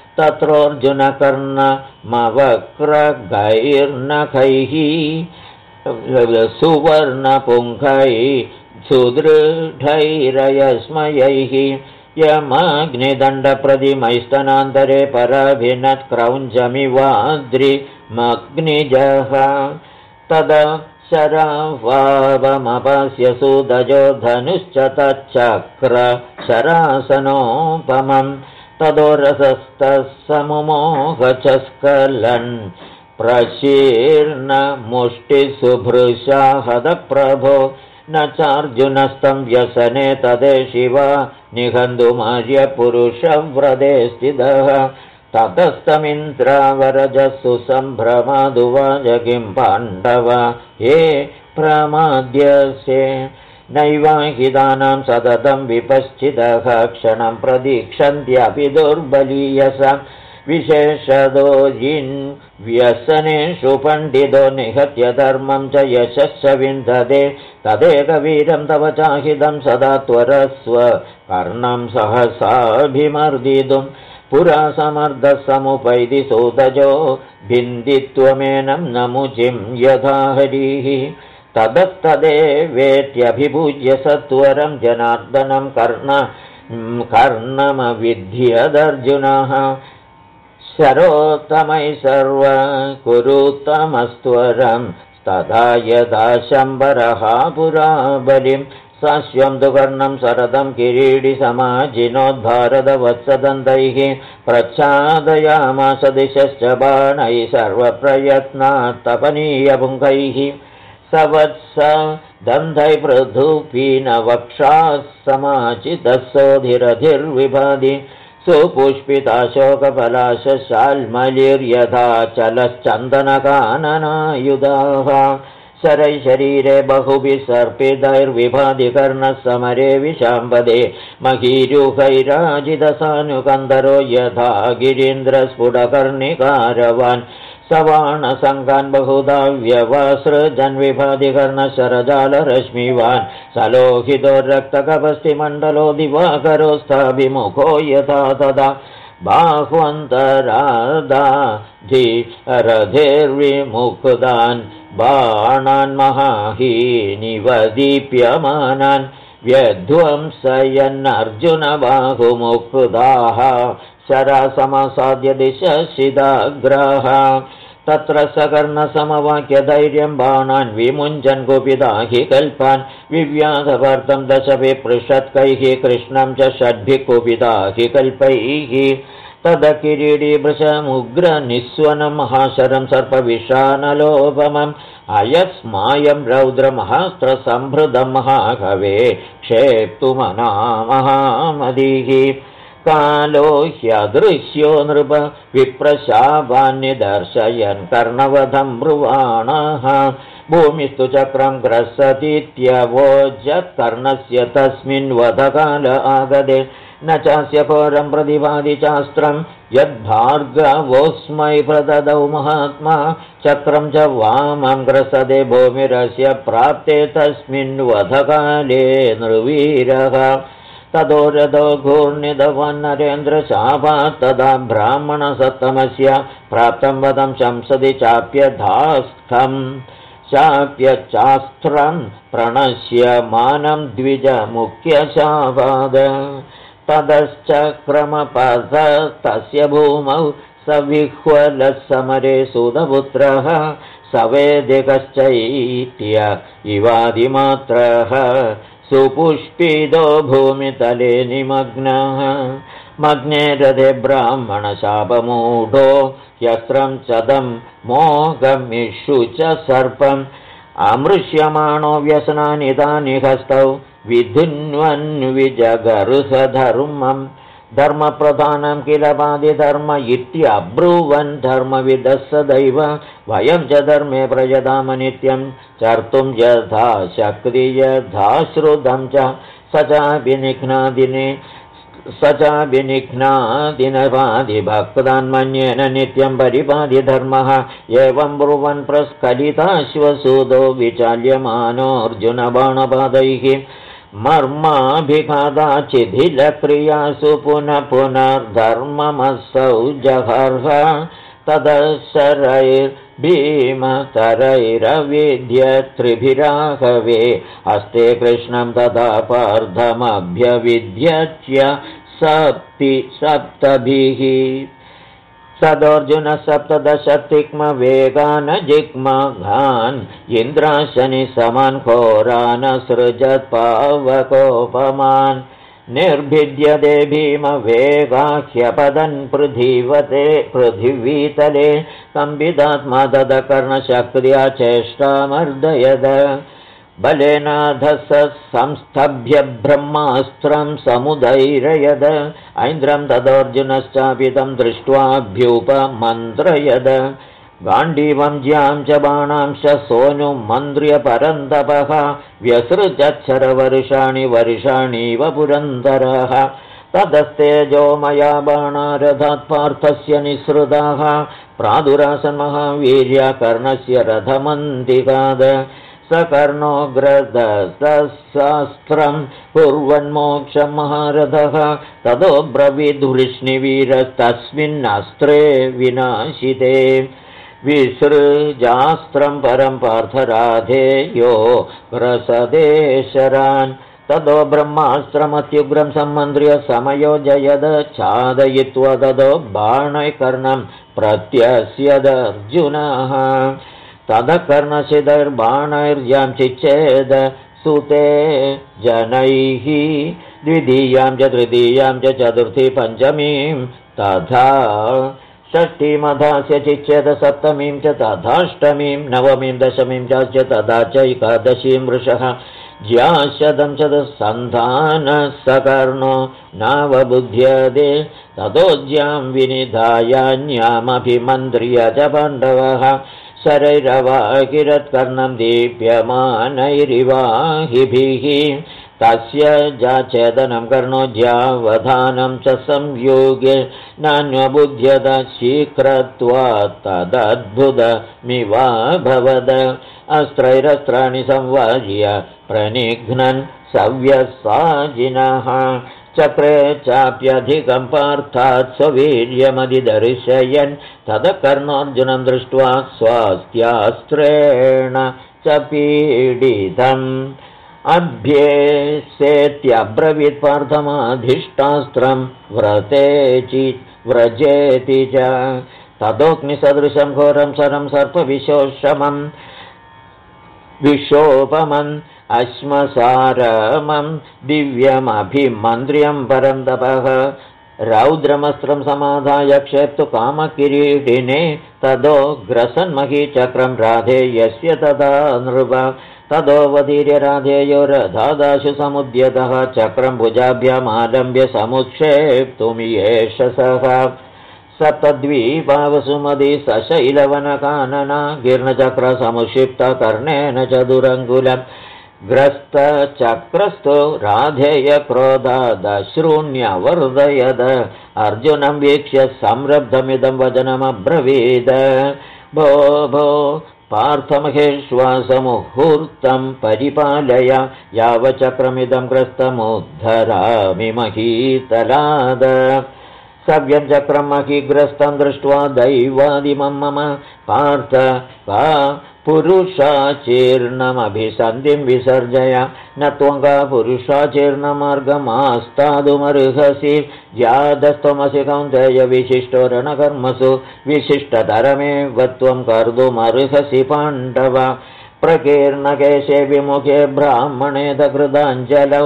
तत्रोऽर्जुनकर्णमवक्रगैर्नखैः सुवर्णपुङ्खैः सुदृढैरयस्मयैः यमग्निदण्डप्रतिमैस्तनान्तरे पराभिनत्क्रौञ्चमिवाद्रिमग्निजः तदा शरावावमपास्य सुदजो धनुश्च तच्चक्र शरासनोपमं ततो रसस्तः समुमोहचस्खलन् प्रशीर्णमुष्टिसुभृशाहदप्रभो न चार्जुनस्तं व्यसने तदे शिव निहन्तुमार्यपुरुषव्रते स्थितः ततस्तमिन्द्रावरजस्सु सम्भ्रमादुवाच किं पाण्डव हे प्रमाद्यसे नैवाहितानां सततं विपश्चितः क्षणं प्रतीक्षन्त्यपि दुर्बलीयस विशेषदो व्यसनेषु पण्डितो निहत्य धर्मं च यशश्च विन्दते तदेकवीरं तव चाहिदं सदा त्वरस्व कर्णं सहसाभिमर्दितुं पुरा समर्थः समुपैति सूतजो भिन्दित्वमेनं नमुचिं यथा हरिः तदत्तदेवेत्यभिपूज्य सत्वरं जनार्दनं कर्णमविध्यदर्जुनः शरोत्तमै सर्व कुरुत्तमस्त्वरं तथा यदा शम्बरः पुरा बलिं साश्वं तु कर्णं शरदं किरीटिसमाजिनोद्भारतवत्सदन्तैः प्रच्छादयामास दिशश्च बाणैः सर्वप्रयत्नात्तपनीयपुङ्गैः सवत्स दन्धै पृथुपीनवक्षाः समाचितः सोऽधिरधिर्विभाति सुपुष्पिताशोकपलाशशाल्मलिर्यथा चलश्चन्दनकाननायुधाः शरैः शरीरे बहुभिः सर्पितैर्विभाधिकर्णः समरे विशाम्बदे महीरुहैराजितसानुकन्दरो यथा गिरीन्द्रस्फुटकर्णिकारवान् सवाणसङ्गान् बहुधा व्यवसृजन् विभाधिकर्णशरजालरश्मिवान् सलोहितो रक्तकपस्तिमण्डलो दिवाकरो स्थाभिमुखो यथा तदा बाह्वन्तरादाधिरधेर्विमुक्तान् बाणान् महाहीनिवदीप्यमानान् व्यध्वंसयन्नर्जुनबाहुमुक्ताः शरासमसाद्य दिशशिदाग्राः तत्र सकर्णसमवाक्यधैर्यं बाणान् विमुञ्चन् कुपिताहि कल्पान् विव्याधभर्तं दशभिपृषत्कैः कृष्णं च षड्भिः कुपिताहि कल्पैः तदकिरीडीभृशमुग्रनिःस्वनं महाशरं सर्पविषानलोपमम् अयस्मायं रौद्रमहास्त्रसम्भृतं महाकवे क्षेप्तुमनामहामदीः कालो ह्यदृश्यो नृप विप्रशापान्निदर्शयन् कर्णवधं ब्रुवाणः भूमिस्तु चक्रं ग्रसतीत्यवोजत् कर्णस्य तस्मिन् वधकाल आगदे न चास्य पौरं प्रतिभाति चास्त्रं यद्भार्गवोऽस्मै प्रददौ महात्मा चक्रं च वामं ग्रसदे भूमिरस्य प्राप्ते तस्मिन् वधकाले नृवीरः ततो रथो घूर्णितवान् नरेन्द्रशापात् तदा ब्राह्मणसत्तमस्य प्राप्तं वदं शंसदि चाप्यचास्त्रं प्रणश्य मानं द्विजमुख्यशापाद ततश्चक्रमपतस्तस्य भूमौ सविह्वलः समरे सुतपुत्रः सवेदिकश्चैत्य इवादिमात्रः सुपुष्पितो भूमितले निमग्नः मग्ने रथे ब्राह्मणशापमूढो यस्त्रं चदं मोगमिषु च सर्पम् अमृष्यमाणो व्यसनानितानि हस्तौ विधुन्वन्विजगरुसधर्मम् धर्मप्रधानं किल पादिधर्म इत्यब्रुवन् धर्मविदः सदैव वयं च धर्मे प्रयताम नित्यं चर्तुं यथा शक्ति यथा श्रुतं च स चाभिनिघ्नादिनपादिभक्तान्मन्येन नित्यं परिपादि धर्मः एवं ब्रुवन् प्रस्खलिताश्वसूतो विचाल्यमानोऽर्जुनबाणपादैः मर्माभिघाताचिधिलक्रियासु पुनः पुनर्धर्ममसौ जहर्ह तदशरैर्भीमतरैरवेद्य त्रिभिराहवे हस्ते कृष्णं तदा पार्थमभ्यविद्यच्य सप्तभिः सदोऽर्जुनः सप्तदशतिक्मवेगान् जिग्मघान् इन्द्राशनि समान् घोरान् सृजत्पावकोपमान् निर्भिद्यते भीमवेगाह्यपदन् पृथिवीतले कम्पितात्मा तदकर्णशक्त्या चेष्टामर्दयद बलेनाधस संस्थभ्य ब्रह्मास्त्रं समुदैरयद ऐन्द्रं तदोऽर्जुनश्चापितं दृष्ट्वाभ्युपमन्त्रयद गाण्डीवं ज्यां च बाणांश्च सोऽनुमन्त्र्य परन्तपः व्यसृजच्छरवर्षाणि वर्षाणीव पुरन्दरः ततस्तेजोमया बाणारथात् पार्थस्य निःसृताः प्रादुरासन्महावीर्या कर्णस्य रथमन्तिकाद स कर्णोऽग्रदशस्त्रं कुर्वन्मोक्षं महारथः ततो ब्रवीद्वृष्णिवीरस्तस्मिन्नस्त्रे विनाशिते विसृजास्त्रं परं पार्थराधेयो रसदे शरान् ततो ब्रह्मास्त्रमत्युग्रं सम्मन्त्र्य समयोजयद छादयित्वा ततो बाणैकर्णं प्रत्यस्यदर्जुनः ततः कर्णशितैर्बाणैर्यां चिच्छेद सुते जनैः द्वितीयां च तृतीयां च चतुर्थी पञ्चमीं तथा षष्ठीमधास्य चिच्छेद सप्तमीं च तथाष्टमीं नवमीं दशमीं च तथा च एकादशीं वृषः ज्याशतं च सन्धानः सकर्णो नावबुध्यते ततो ज्यां विनिधायान्यामभिमन्त्र्य च पाण्डवः शरैरवाकिरत्कर्णं दीप्यमानैरिवाहिभिः तस्य जाचेदनं कर्णो ज्यावधानं च संयोगे नान्वबुध्यत शीघ्रत्वात् तदद्भुतमिवाभवद अस्त्रैरस्त्राणि संवार्य प्रनिघ्नन् सव्यसाजिनः चक्रे चाप्यधिकं पार्थात् स्ववीर्यमधिदर्शयन् ततः कर्णोऽर्जुनं दृष्ट्वा स्वास्त्यास्त्रेण च पीडितम् अभ्येसेत्यब्रवीत् पार्थमाधिष्ठास्त्रं व्रजेति च ततोऽग्निसदृशं घोरं शरं सर्पविशोषमं विशोपमन् अश्मसारमं दिव्यमभिमन्त्र्यं परन्तपः रौद्रमस्त्रं समाधाय क्षेप्तु कामकिरीटिने ततो ग्रसन्महीचक्रं राधेयस्य तदा नृप तदोऽवतीर्य राधेयो रथादाशु समुद्यतः चक्रं भुजाभ्यामालम्ब्य समुक्षेप्तुमियेष सः सप्तद्वीपावसुमती सशैलवनकानना गिर्णचक्रसमुक्षिप्त कर्णेन चतुरङ्गुलं ग्रस्तचक्रस्थो राधेय क्रोधादश्रूण्यवर्धयद अर्जुनं वीक्ष्य संरब्धमिदं वचनमब्रवीद भो भो पार्थमहेश्वासमुहूर्तं परिपालय यावच्चक्रमिदं ग्रस्तमुद्धरामि महीतलाद सव्यं चक्रं महीग्रस्तं दृष्ट्वा दैवादिमं मम पार्थ का पुरुषाचीर्णमभिसन्धिं विसर्जय न त्वङ्गा पुरुषाचीर्णमार्गमास्तादुमर्हसि यादस्त्वमसि कौन्तेय विशिष्टो रणकर्मसु विशिष्टतरमेव त्वं कर्तुमर्हसि पाण्डव प्रकीर्णकेशे विमुखे ब्राह्मणे कृताञ्जलौ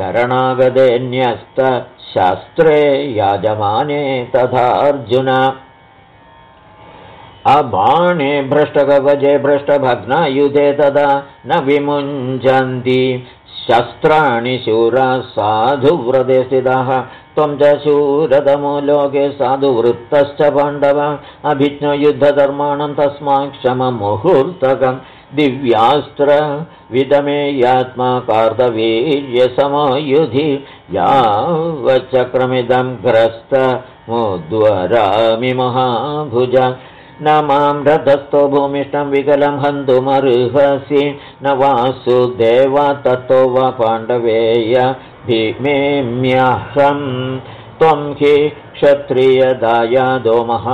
शरणागतेऽन्यस्तशास्त्रे याजमाने तथा अर्जुन अबाणे भ्रष्टकवचे भ्रष्टभग्नायुधे तदा न विमुञ्चन्ति शस्त्राणि शूराः साधुव्रते स्थिताः त्वं च शूरतमो लोके साधुवृत्तश्च पाण्डव अभिज्ञो युद्धधर्माणं तस्मात् क्षममुहूर्तकं दिव्यास्त्र विदमेयात्मा कार्तवीर्यसमयुधि यावच्चक्रमिदं ग्रस्तमुद्वरामि महाभुज न मां रथस्थो भूमिष्ठं विकलं हन्तुमर्हसि न वासुदेवा ततो वा पाण्डवेय भीमेम्यहं त्वं हि क्षत्रियदायादो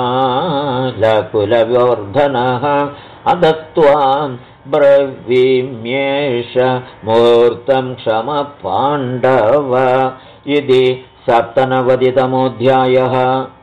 महालकुलवर्धनः अदत्त्वां ब्रवीम्येष मुहूर्तं क्षम पाण्डव इति 97तमोऽध्यायः।